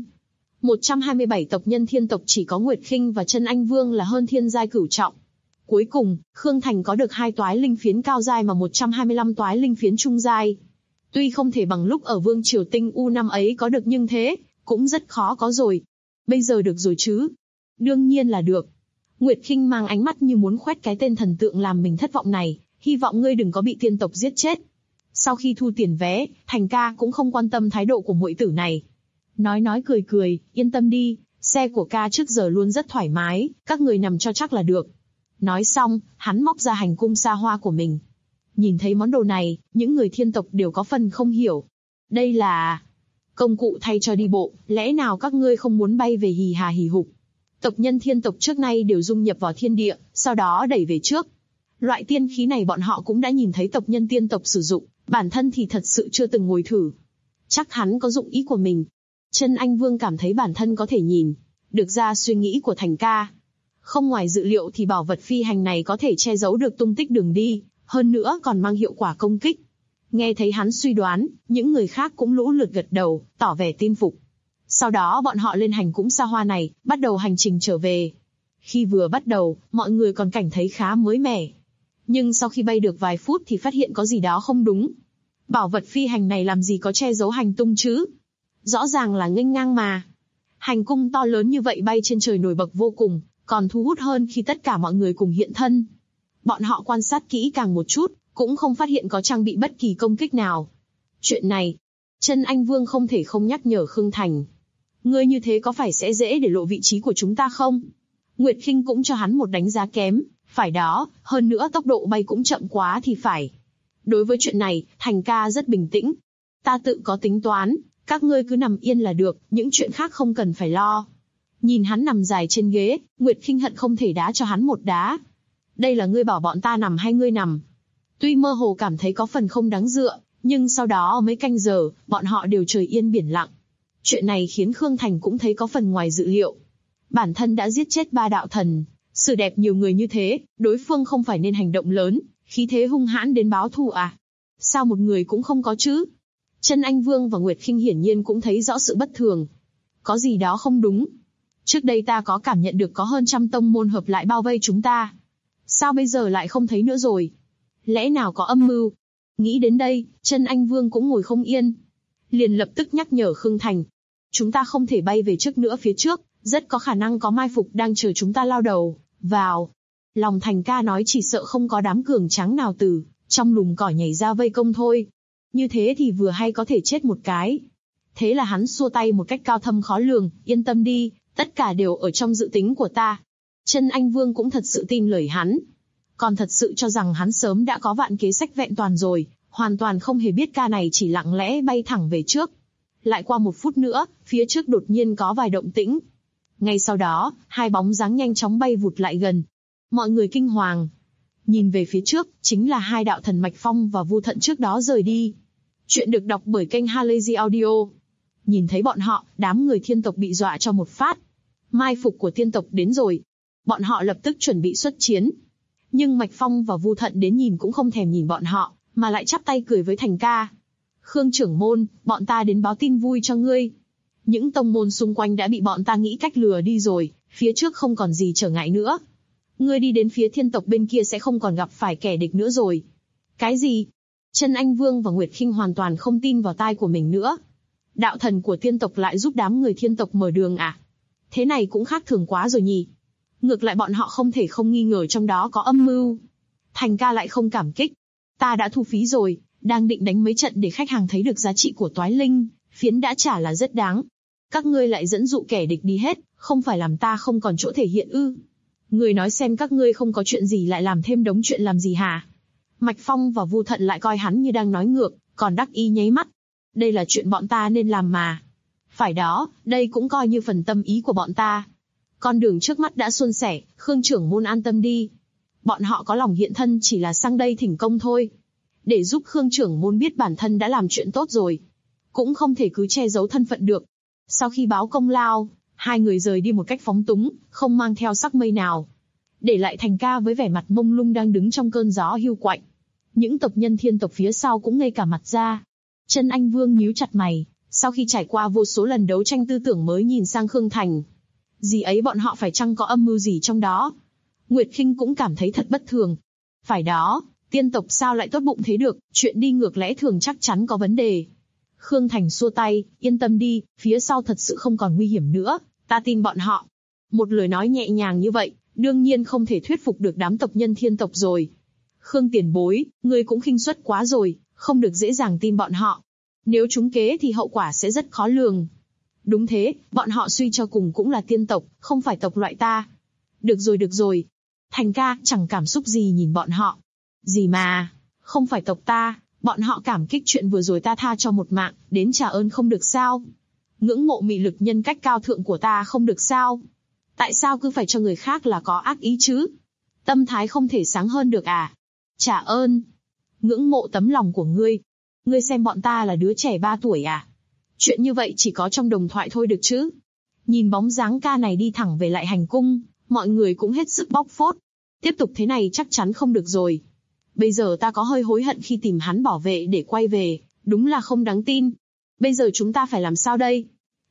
127 tộc nhân thiên tộc chỉ có Nguyệt Khinh và Chân Anh Vương là hơn thiên giai cửu trọng. Cuối cùng, Khương Thành có được 2 toái linh phiến cao giai mà 125 toái linh phiến trung giai. Tuy không thể bằng lúc ở vương triều Tinh U năm ấy có được nhưng thế, cũng rất khó có rồi. Bây giờ được rồi chứ? Đương nhiên là được. Nguyệt Khinh mang ánh mắt như muốn khoét cái tên thần tượng làm mình thất vọng này, hy vọng ngươi đừng có bị tiên tộc giết chết. Sau khi thu tiền vé, Thành ca cũng không quan tâm thái độ của muội tử này. Nói cười, yên tâm đi, xe của ca trước giờ luôn rất thoải mái, các người nằm cho chắc là được. Nói xong, hắn móc ra hành cung xa hoa của mình. Nhìn thấy món đồ này, những người thiên tộc đều có phần không hiểu. Đây là công cụ thay cho đi bộ, lẽ nào các ngươi không muốn bay về hì hà hì hục? Tộc nhân thiên tộc trước nay đều dung nhập vào thiên địa, sau đó đẩy về trước. Loại tiên khí này bọn họ cũng đã nhìn thấy tộc nhân tiên tộc sử dụng, bản thân thì thật sự chưa từng ngồi thử. Chắc hắn có dụng ý của mình. Chân Anh Vương cảm thấy bản thân có thể nhìn được ra suy nghĩ của Thành ca. Không ngoài dự liệu thì bảo vật phi hành này có thể che giấu được tung tích đường đi, hơn nữa còn mang hiệu quả công kích. Nghe thấy hắn suy đoán, những người khác cũng lũ lượt gật đầu, tỏ vẻ tin phục. Sau đó bọn họ lên hành cung xa hoa này, bắt đầu hành trình trở về. Khi vừa bắt đầu, mọi người còn cảm thấy khá mới mẻ. Nhưng sau khi bay được vài phút thì phát hiện có gì đó không đúng. Bảo vật phi hành này làm gì có che giấu hành tung chứ? Rõ ràng là nghênh ngang mà. Hành cung to lớn như vậy bay trên trời nổi bật vô cùng, còn thu hút hơn khi tất cả mọi người cùng hiện thân. Bọn họ quan sát kỹ càng một chút, cũng không phát hiện có trang bị bất kỳ công kích nào. Chuyện này, Chân Anh Vương không thể không nhắc nhở Khương Thành. Ngươi như thế có phải sẽ dễ để lộ vị trí của chúng ta không? Nguyệt Khinh cũng cho hắn một đánh giá kém, phải đó, hơn nữa tốc độ bay cũng chậm quá thì phải. Đối với chuyện này, Thành ca rất bình tĩnh. Ta tự có tính toán, các ngươi cứ nằm yên là được, những chuyện khác không cần phải lo. Nhìn hắn nằm dài trên ghế, Nguyệt Khinh hận không thể đá cho hắn một đá. Đây là ngươi bảo bọn ta nằm hay ngươi nằm? Tuy mơ hồ cảm thấy có phần không đáng dựa, nhưng sau đó mấy canh giờ, bọn họ đều trời yên biển lặng. Chuyện này khiến Khương Thành cũng thấy có phần ngoài dự liệu. Bản thân đã giết chết 3 đạo thần, xử đẹp nhiều người như thế, đối phương không phải nên hành động lớn, khí thế hung hãn đến báo thù à? Sao một người cũng không có chứ? Chân Anh Vương và Nguyệt Khinh hiển nhiên cũng thấy rõ sự bất thường. Có gì đó không đúng. Trước đây ta có cảm nhận được có hơn 100 tông môn hợp lại bao vây chúng ta. Sao bây giờ lại không thấy nữa rồi? Lẽ nào có âm mưu? Nghĩ đến đây, Chân Anh Vương cũng ngồi không yên. Liền lập tức nhắc nhở Khương Thành. Chúng ta không thể bay về trước nữa, phía trước, rất có khả năng có mai phục đang chờ chúng ta lao đầu vào. Lòng Thành ca nói chỉ sợ không có đám cường tráng nào từ trong lùm cỏ nhảy ra vây công thôi. Như thế thì vừa hay có thể chết một cái. Thế là hắn xua tay một cách cao thâm khó lường, yên tâm đi, tất cả đều ở trong dự tính của ta. Chân Anh Vương cũng thật sự tin lời hắn. Còn thật sự cho rằng hắn sớm đã có vạn kế sách vẹn toàn rồi, hoàn toàn không hề biết ca này chỉ lặng lẽ bay thẳng về trước. Lại qua 1 phút nữa, phía trước đột nhiên có vài động tĩnh. Ngay sau đó, 2 bóng dáng nhanh chóng bay vụt lại gần. Mọi người kinh hoàng. Nhìn về phía trước, chính là 2 đạo thần Mạch Phong và Vu Thận trước đó rời đi. Chuyện được đọc bởi kênh Halazy Audio. Nhìn thấy bọn họ, đám người thiên tộc bị dọa cho một phát. Mai phục của thiên tộc đến rồi. Bọn họ lập tức chuẩn bị xuất chiến. Nhưng Mạch Phong và Vu Thận đến nhìn cũng không thèm nhìn bọn họ, mà lại chắp tay cười với Thành ca. Khương trưởng môn, bọn ta đến báo tin vui cho ngươi. Những tông môn xung quanh đã bị bọn ta nghĩ cách lừa đi rồi, phía trước không còn gì trở ngại nữa. Ngươi đi đến phía thiên tộc bên kia sẽ không còn gặp phải kẻ địch nữa rồi. Cái gì? Chân Anh Vương và Nguyệt Khinh hoàn toàn không tin vào tai của mình nữa. Đạo thần của thiên tộc lại giúp đám người thiên tộc mở đường à? Thế này cũng khác thường quá rồi nhỉ? Ngược lại bọn họ không thể không nghi ngờ trong đó có âm mưu. Thành ca lại không cảm kích. Ta đã thu phí rồi, đang định đánh mấy trận để khách hàng thấy được giá trị của toái linh, phiến đã trả là rất đáng. Các ngươi lại dẫn dụ kẻ địch đi hết, không phải làm ta không còn chỗ thể hiện ư? Người nói xem các ngươi không có chuyện gì lại làm thêm đống chuyện làm gì hả? Mạch Phong và Vu Thận lại coi hắn như đang nói ngược, còn đắc ý nháy mắt. Đây là chuyện bọn ta nên làm mà. Phải đó, đây cũng coi như phần tâm ý của bọn ta. Con đường trước mắt đã suôn sẻ, Khương trưởng môn an tâm đi. Bọn họ có lòng hiện thân chỉ là sang đây thỉnh công thôi. Để giúp Khương trưởng môn biết bản thân đã làm chuyện tốt rồi. Cũng không thể cứ che giấu thân phận được. Sau khi báo công lao, 2 người rời đi một cách phóng túng, không mang theo sắc mây nào. Để lại Thành ca với vẻ mặt mông lung đang đứng trong cơn gió hiu quạnh. Những tộc nhân thiên tộc phía sau cũng ngây cả mặt ra. Chân Anh Vương nhíu chặt mày, sau khi trải qua vô số lần đấu tranh tư tưởng mới nhìn sang Khương Thành. Gì ấy bọn họ phải chăng có âm mưu gì trong đó? Nguyệt Khinh cũng cảm thấy thật bất thường. Phải đó, tiên tộc sao lại tốt bụng thế được, chuyện đi ngược lẽ thường chắc chắn có vấn đề. Khương Thành xua tay, yên tâm đi, phía sau thật sự không còn nguy hiểm nữa, ta tin bọn họ. Một lời nói nhẹ nhàng như vậy, đương nhiên không thể thuyết phục được đám tộc nhân thiên tộc rồi. Khương tiền bối, ngươi cũng khinh suất quá rồi, không được dễ dàng tin bọn họ. Nếu trúng kế thì hậu quả sẽ rất khó lường. Đúng thế, bọn họ suy cho cùng cũng là tiên tộc, không phải tộc loại ta. Được rồi. Thành ca chẳng cảm xúc gì nhìn bọn họ. Gì mà, không phải tộc ta, bọn họ cảm kích chuyện vừa rồi ta tha cho một mạng, đến trả ơn không được sao? Ngưỡng mộ mị lực nhân cách cao thượng của ta không được sao? Tại sao cứ phải cho người khác là có ác ý chứ? Tâm thái không thể sáng hơn được à? Trả ơn. Ngưỡng mộ tấm lòng của ngươi. Ngươi xem bọn ta là đứa trẻ 3 tuổi à? Chuyện như vậy chỉ có trong đồng thoại thôi được chứ? Nhìn bóng dáng ca này đi thẳng về lại hành cung, mọi người cũng hết sức bóc phốt. Tiếp tục thế này chắc chắn không được rồi. Bây giờ ta có hơi hối hận khi tìm hắn bảo vệ để quay về, đúng là không đáng tin. Bây giờ chúng ta phải làm sao đây?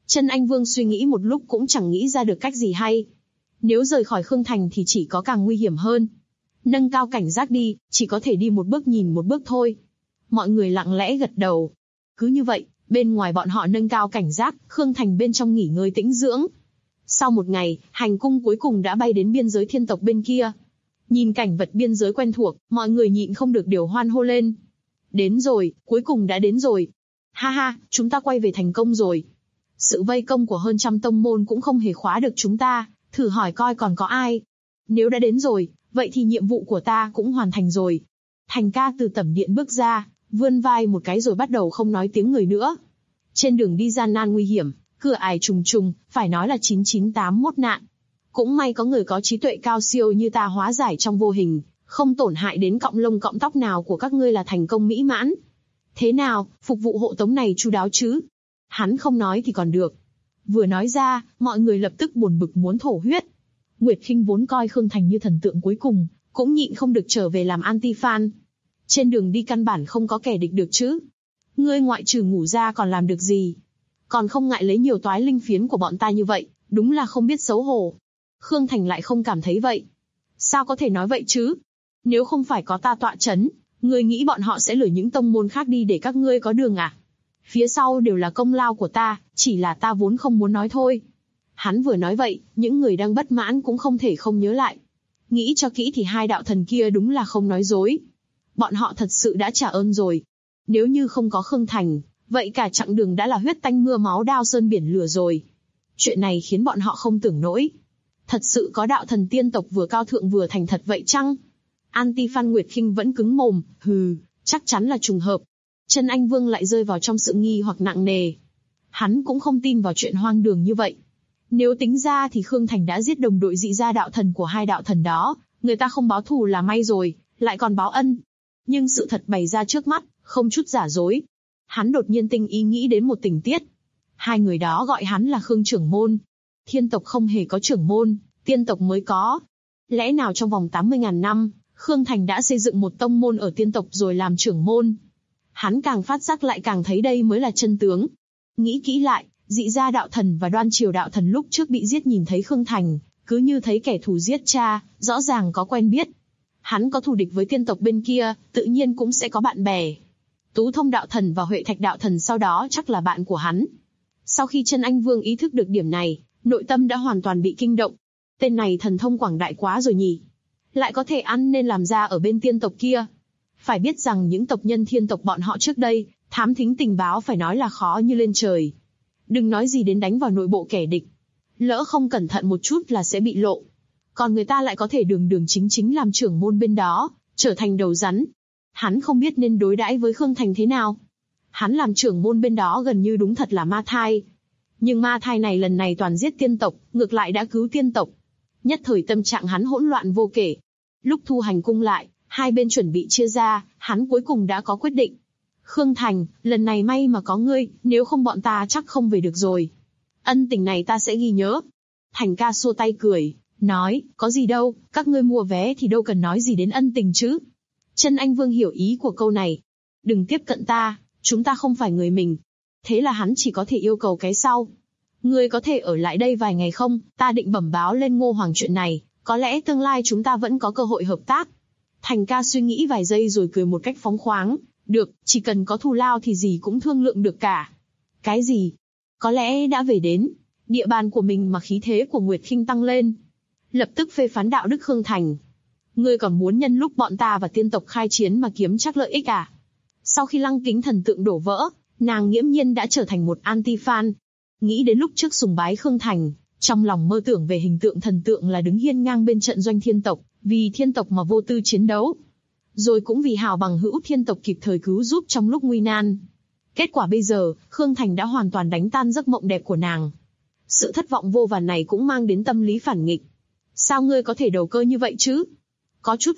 Chân Anh Vương suy nghĩ một lúc cũng chẳng nghĩ ra được cách gì hay. Nếu rời khỏi Khương Thành thì chỉ có càng nguy hiểm hơn. Nâng cao cảnh giác đi, chỉ có thể đi một bước nhìn một bước thôi. Mọi người lặng lẽ gật đầu. Cứ như vậy, bên ngoài bọn họ nâng cao cảnh giác, Khương Thành bên trong nghỉ ngơi tĩnh dưỡng. Sau một ngày, hành cung cuối cùng đã bay đến biên giới thiên tộc bên kia. Nhìn cảnh vật biên giới quen thuộc, mọi người nhịn không được điều hoan hô lên. Đến rồi, cuối cùng đã đến rồi. Ha ha, chúng ta quay về thành công rồi. Sự vây công của hơn 100 tông môn cũng không hề khóa được chúng ta, thử hỏi coi còn có ai. Nếu đã đến rồi, vậy thì nhiệm vụ của ta cũng hoàn thành rồi. Thành ca từ tẩm điện bước ra, vươn vai một cái rồi bắt đầu không nói tiếng người nữa. Trên đường đi gian nan nguy hiểm, cửa ải trùng trùng, phải nói là 9981 nạn. Cũng may có người có trí tuệ cao siêu như ta hóa giải trong vô hình, không tổn hại đến cọng lông cọng tóc nào của các ngươi là thành công mỹ mãn. Thế nào, phục vụ hộ tống này chu đáo chứ? Hắn không nói thì còn được. Vừa nói ra, mọi người lập tức buồn bực muốn thổ huyết. Nguyệt Khinh vốn coi Khương Thành như thần tượng cuối cùng, cũng nhịn không được trở về làm anti-fan. Trên đường đi căn bản không có kẻ địch được chứ. Ngươi ngoại trừ ngủ ra còn làm được gì? Còn không ngại lấy nhiều toái linh phiến của bọn ta như vậy, đúng là không biết xấu hổ. Khương Thành lại không cảm thấy vậy. Sao có thể nói vậy chứ? Nếu không phải có ta tọa chấn, ngươi nghĩ bọn họ sẽ lừa những tông môn khác đi để các ngươi có đường à? Phía sau đều là công lao của ta, chỉ là ta vốn không muốn nói thôi. Hắn vừa nói vậy, những người đang bất mãn cũng không thể không nhớ lại. Nghĩ cho kỹ thì hai đạo thần kia đúng là không nói dối. Bọn họ thật sự đã trả ơn rồi. Nếu như không có Khương Thành, vậy cả chặng đường đã là huyết tanh mưa máu đao sơn biển lửa rồi. Chuyện này khiến bọn họ không tưởng nổi. Thật sự có đạo thần tiên tộc vừa cao thượng vừa thành thật vậy chăng? Anti-fan Nguyệt Khinh vẫn cứng mồm, hừ, chắc chắn là trùng hợp. Chân Anh Vương lại rơi vào trong sự nghi hoặc nặng nề. Hắn cũng không tin vào chuyện hoang đường như vậy. Nếu tính ra thì Khương Thành đã giết đồng đội dị gia đạo thần của hai đạo thần đó, người ta không báo thù là may rồi, lại còn báo ân. Nhưng sự thật bày ra trước mắt, không chút giả dối. Hắn đột nhiên tinh ý nghĩ đến một tình tiết. Hai người đó gọi hắn là Khương trưởng môn. Thiên tộc không hề có trưởng môn, tiên tộc mới có. Lẽ nào trong vòng 80.000 năm, Khương Thành đã xây dựng một tông môn ở tiên tộc rồi làm trưởng môn? Hắn càng phát giác lại càng thấy đây mới là chân tướng. Nghĩ kỹ lại, dị gia đạo thần và đoan triều đạo thần lúc trước bị giết nhìn thấy Khương Thành, cứ như thấy kẻ thù giết cha, rõ ràng có quen biết. Hắn có thù địch với tiên tộc bên kia, tự nhiên cũng sẽ có bạn bè. Tú Thông đạo thần và Huệ Thạch đạo thần sau đó chắc là bạn của hắn. Sau khi Chân Anh Vương ý thức được điểm này, nội tâm đã hoàn toàn bị kinh động. Tên này thần thông quảng đại quá rồi nhỉ. Lại có thể ăn nên làm ra ở bên tiên tộc kia. Phải biết rằng những tộc nhân thiên tộc bọn họ trước đây, thám thính tình báo phải nói là khó như lên trời. Đừng nói gì đến đánh vào nội bộ kẻ địch. Lỡ không cẩn thận một chút là sẽ bị lộ. Còn người ta lại có thể đường đường chính chính làm trưởng môn bên đó, trở thành đầu rắn. Hắn không biết nên đối đãi với Khương Thành thế nào. Hắn làm trưởng môn bên đó gần như đúng thật là ma thai. Nhưng ma thai này lần này toàn giết tiên tộc, ngược lại đã cứu tiên tộc. Nhất thời tâm trạng hắn hỗn loạn vô kể. Lúc thu hành cung lại, hai bên chuẩn bị chia ra, hắn cuối cùng đã có quyết định. Khương Thành, lần này may mà có ngươi, nếu không bọn ta chắc không về được rồi. Ân tình này ta sẽ ghi nhớ. Thành ca xua tay cười, nói, có gì đâu, các ngươi mua vé thì đâu cần nói gì đến ân tình chứ. Chân Anh Vương hiểu ý của câu này. Đừng tiếp cận ta, chúng ta không phải người mình. Thế là hắn chỉ có thể yêu cầu cái sau. Ngươi có thể ở lại đây vài ngày không, ta định bẩm báo lên Ngô Hoàng chuyện này, có lẽ tương lai chúng ta vẫn có cơ hội hợp tác. Thành ca suy nghĩ vài giây rồi cười một cách phóng khoáng. Được, chỉ cần có thù lao thì gì cũng thương lượng được cả. Cái gì? Có lẽ đã về đến địa bàn của mình mà khí thế của Nguyệt Khinh tăng lên. Lập tức phê phán đạo đức Khương Thành. Ngươi còn muốn nhân lúc bọn ta và tiên tộc khai chiến mà kiếm chắc lợi ích à? Sau khi Lăng Kính thần tượng đổ vỡ, nàng nghiễm nhiên đã trở thành một anti-fan. Nghĩ đến lúc trước sùng bái Khương Thành, trong lòng mơ tưởng về hình tượng thần tượng là đứng hiên ngang bên trận doanh thiên tộc, vì thiên tộc mà vô tư chiến đấu. Rồi cũng vì hào bằng hữu thiên tộc kịp thời cứu giúp trong lúc nguy nan. Kết quả bây giờ, Khương Thành đã hoàn toàn đánh tan giấc mộng đẹp của nàng. Sự thất vọng vô vàn này cũng mang đến tâm lý phản nghịch. Sao ngươi có thể đầu cơ như vậy chứ? Có chút.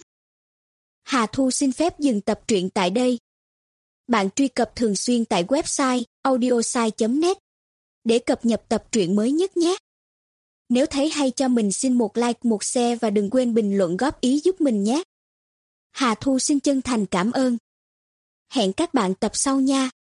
Hà Thu xin phép dừng tập truyện tại đây. Bạn truy cập thường xuyên tại website audiosai.net để cập nhật tập truyện mới nhất nhé. Nếu thấy hay cho mình xin một like, một share và đừng quên bình luận góp ý giúp mình nhé. Hà Thu xin chân thành cảm ơn. Hẹn các bạn tập sau nha.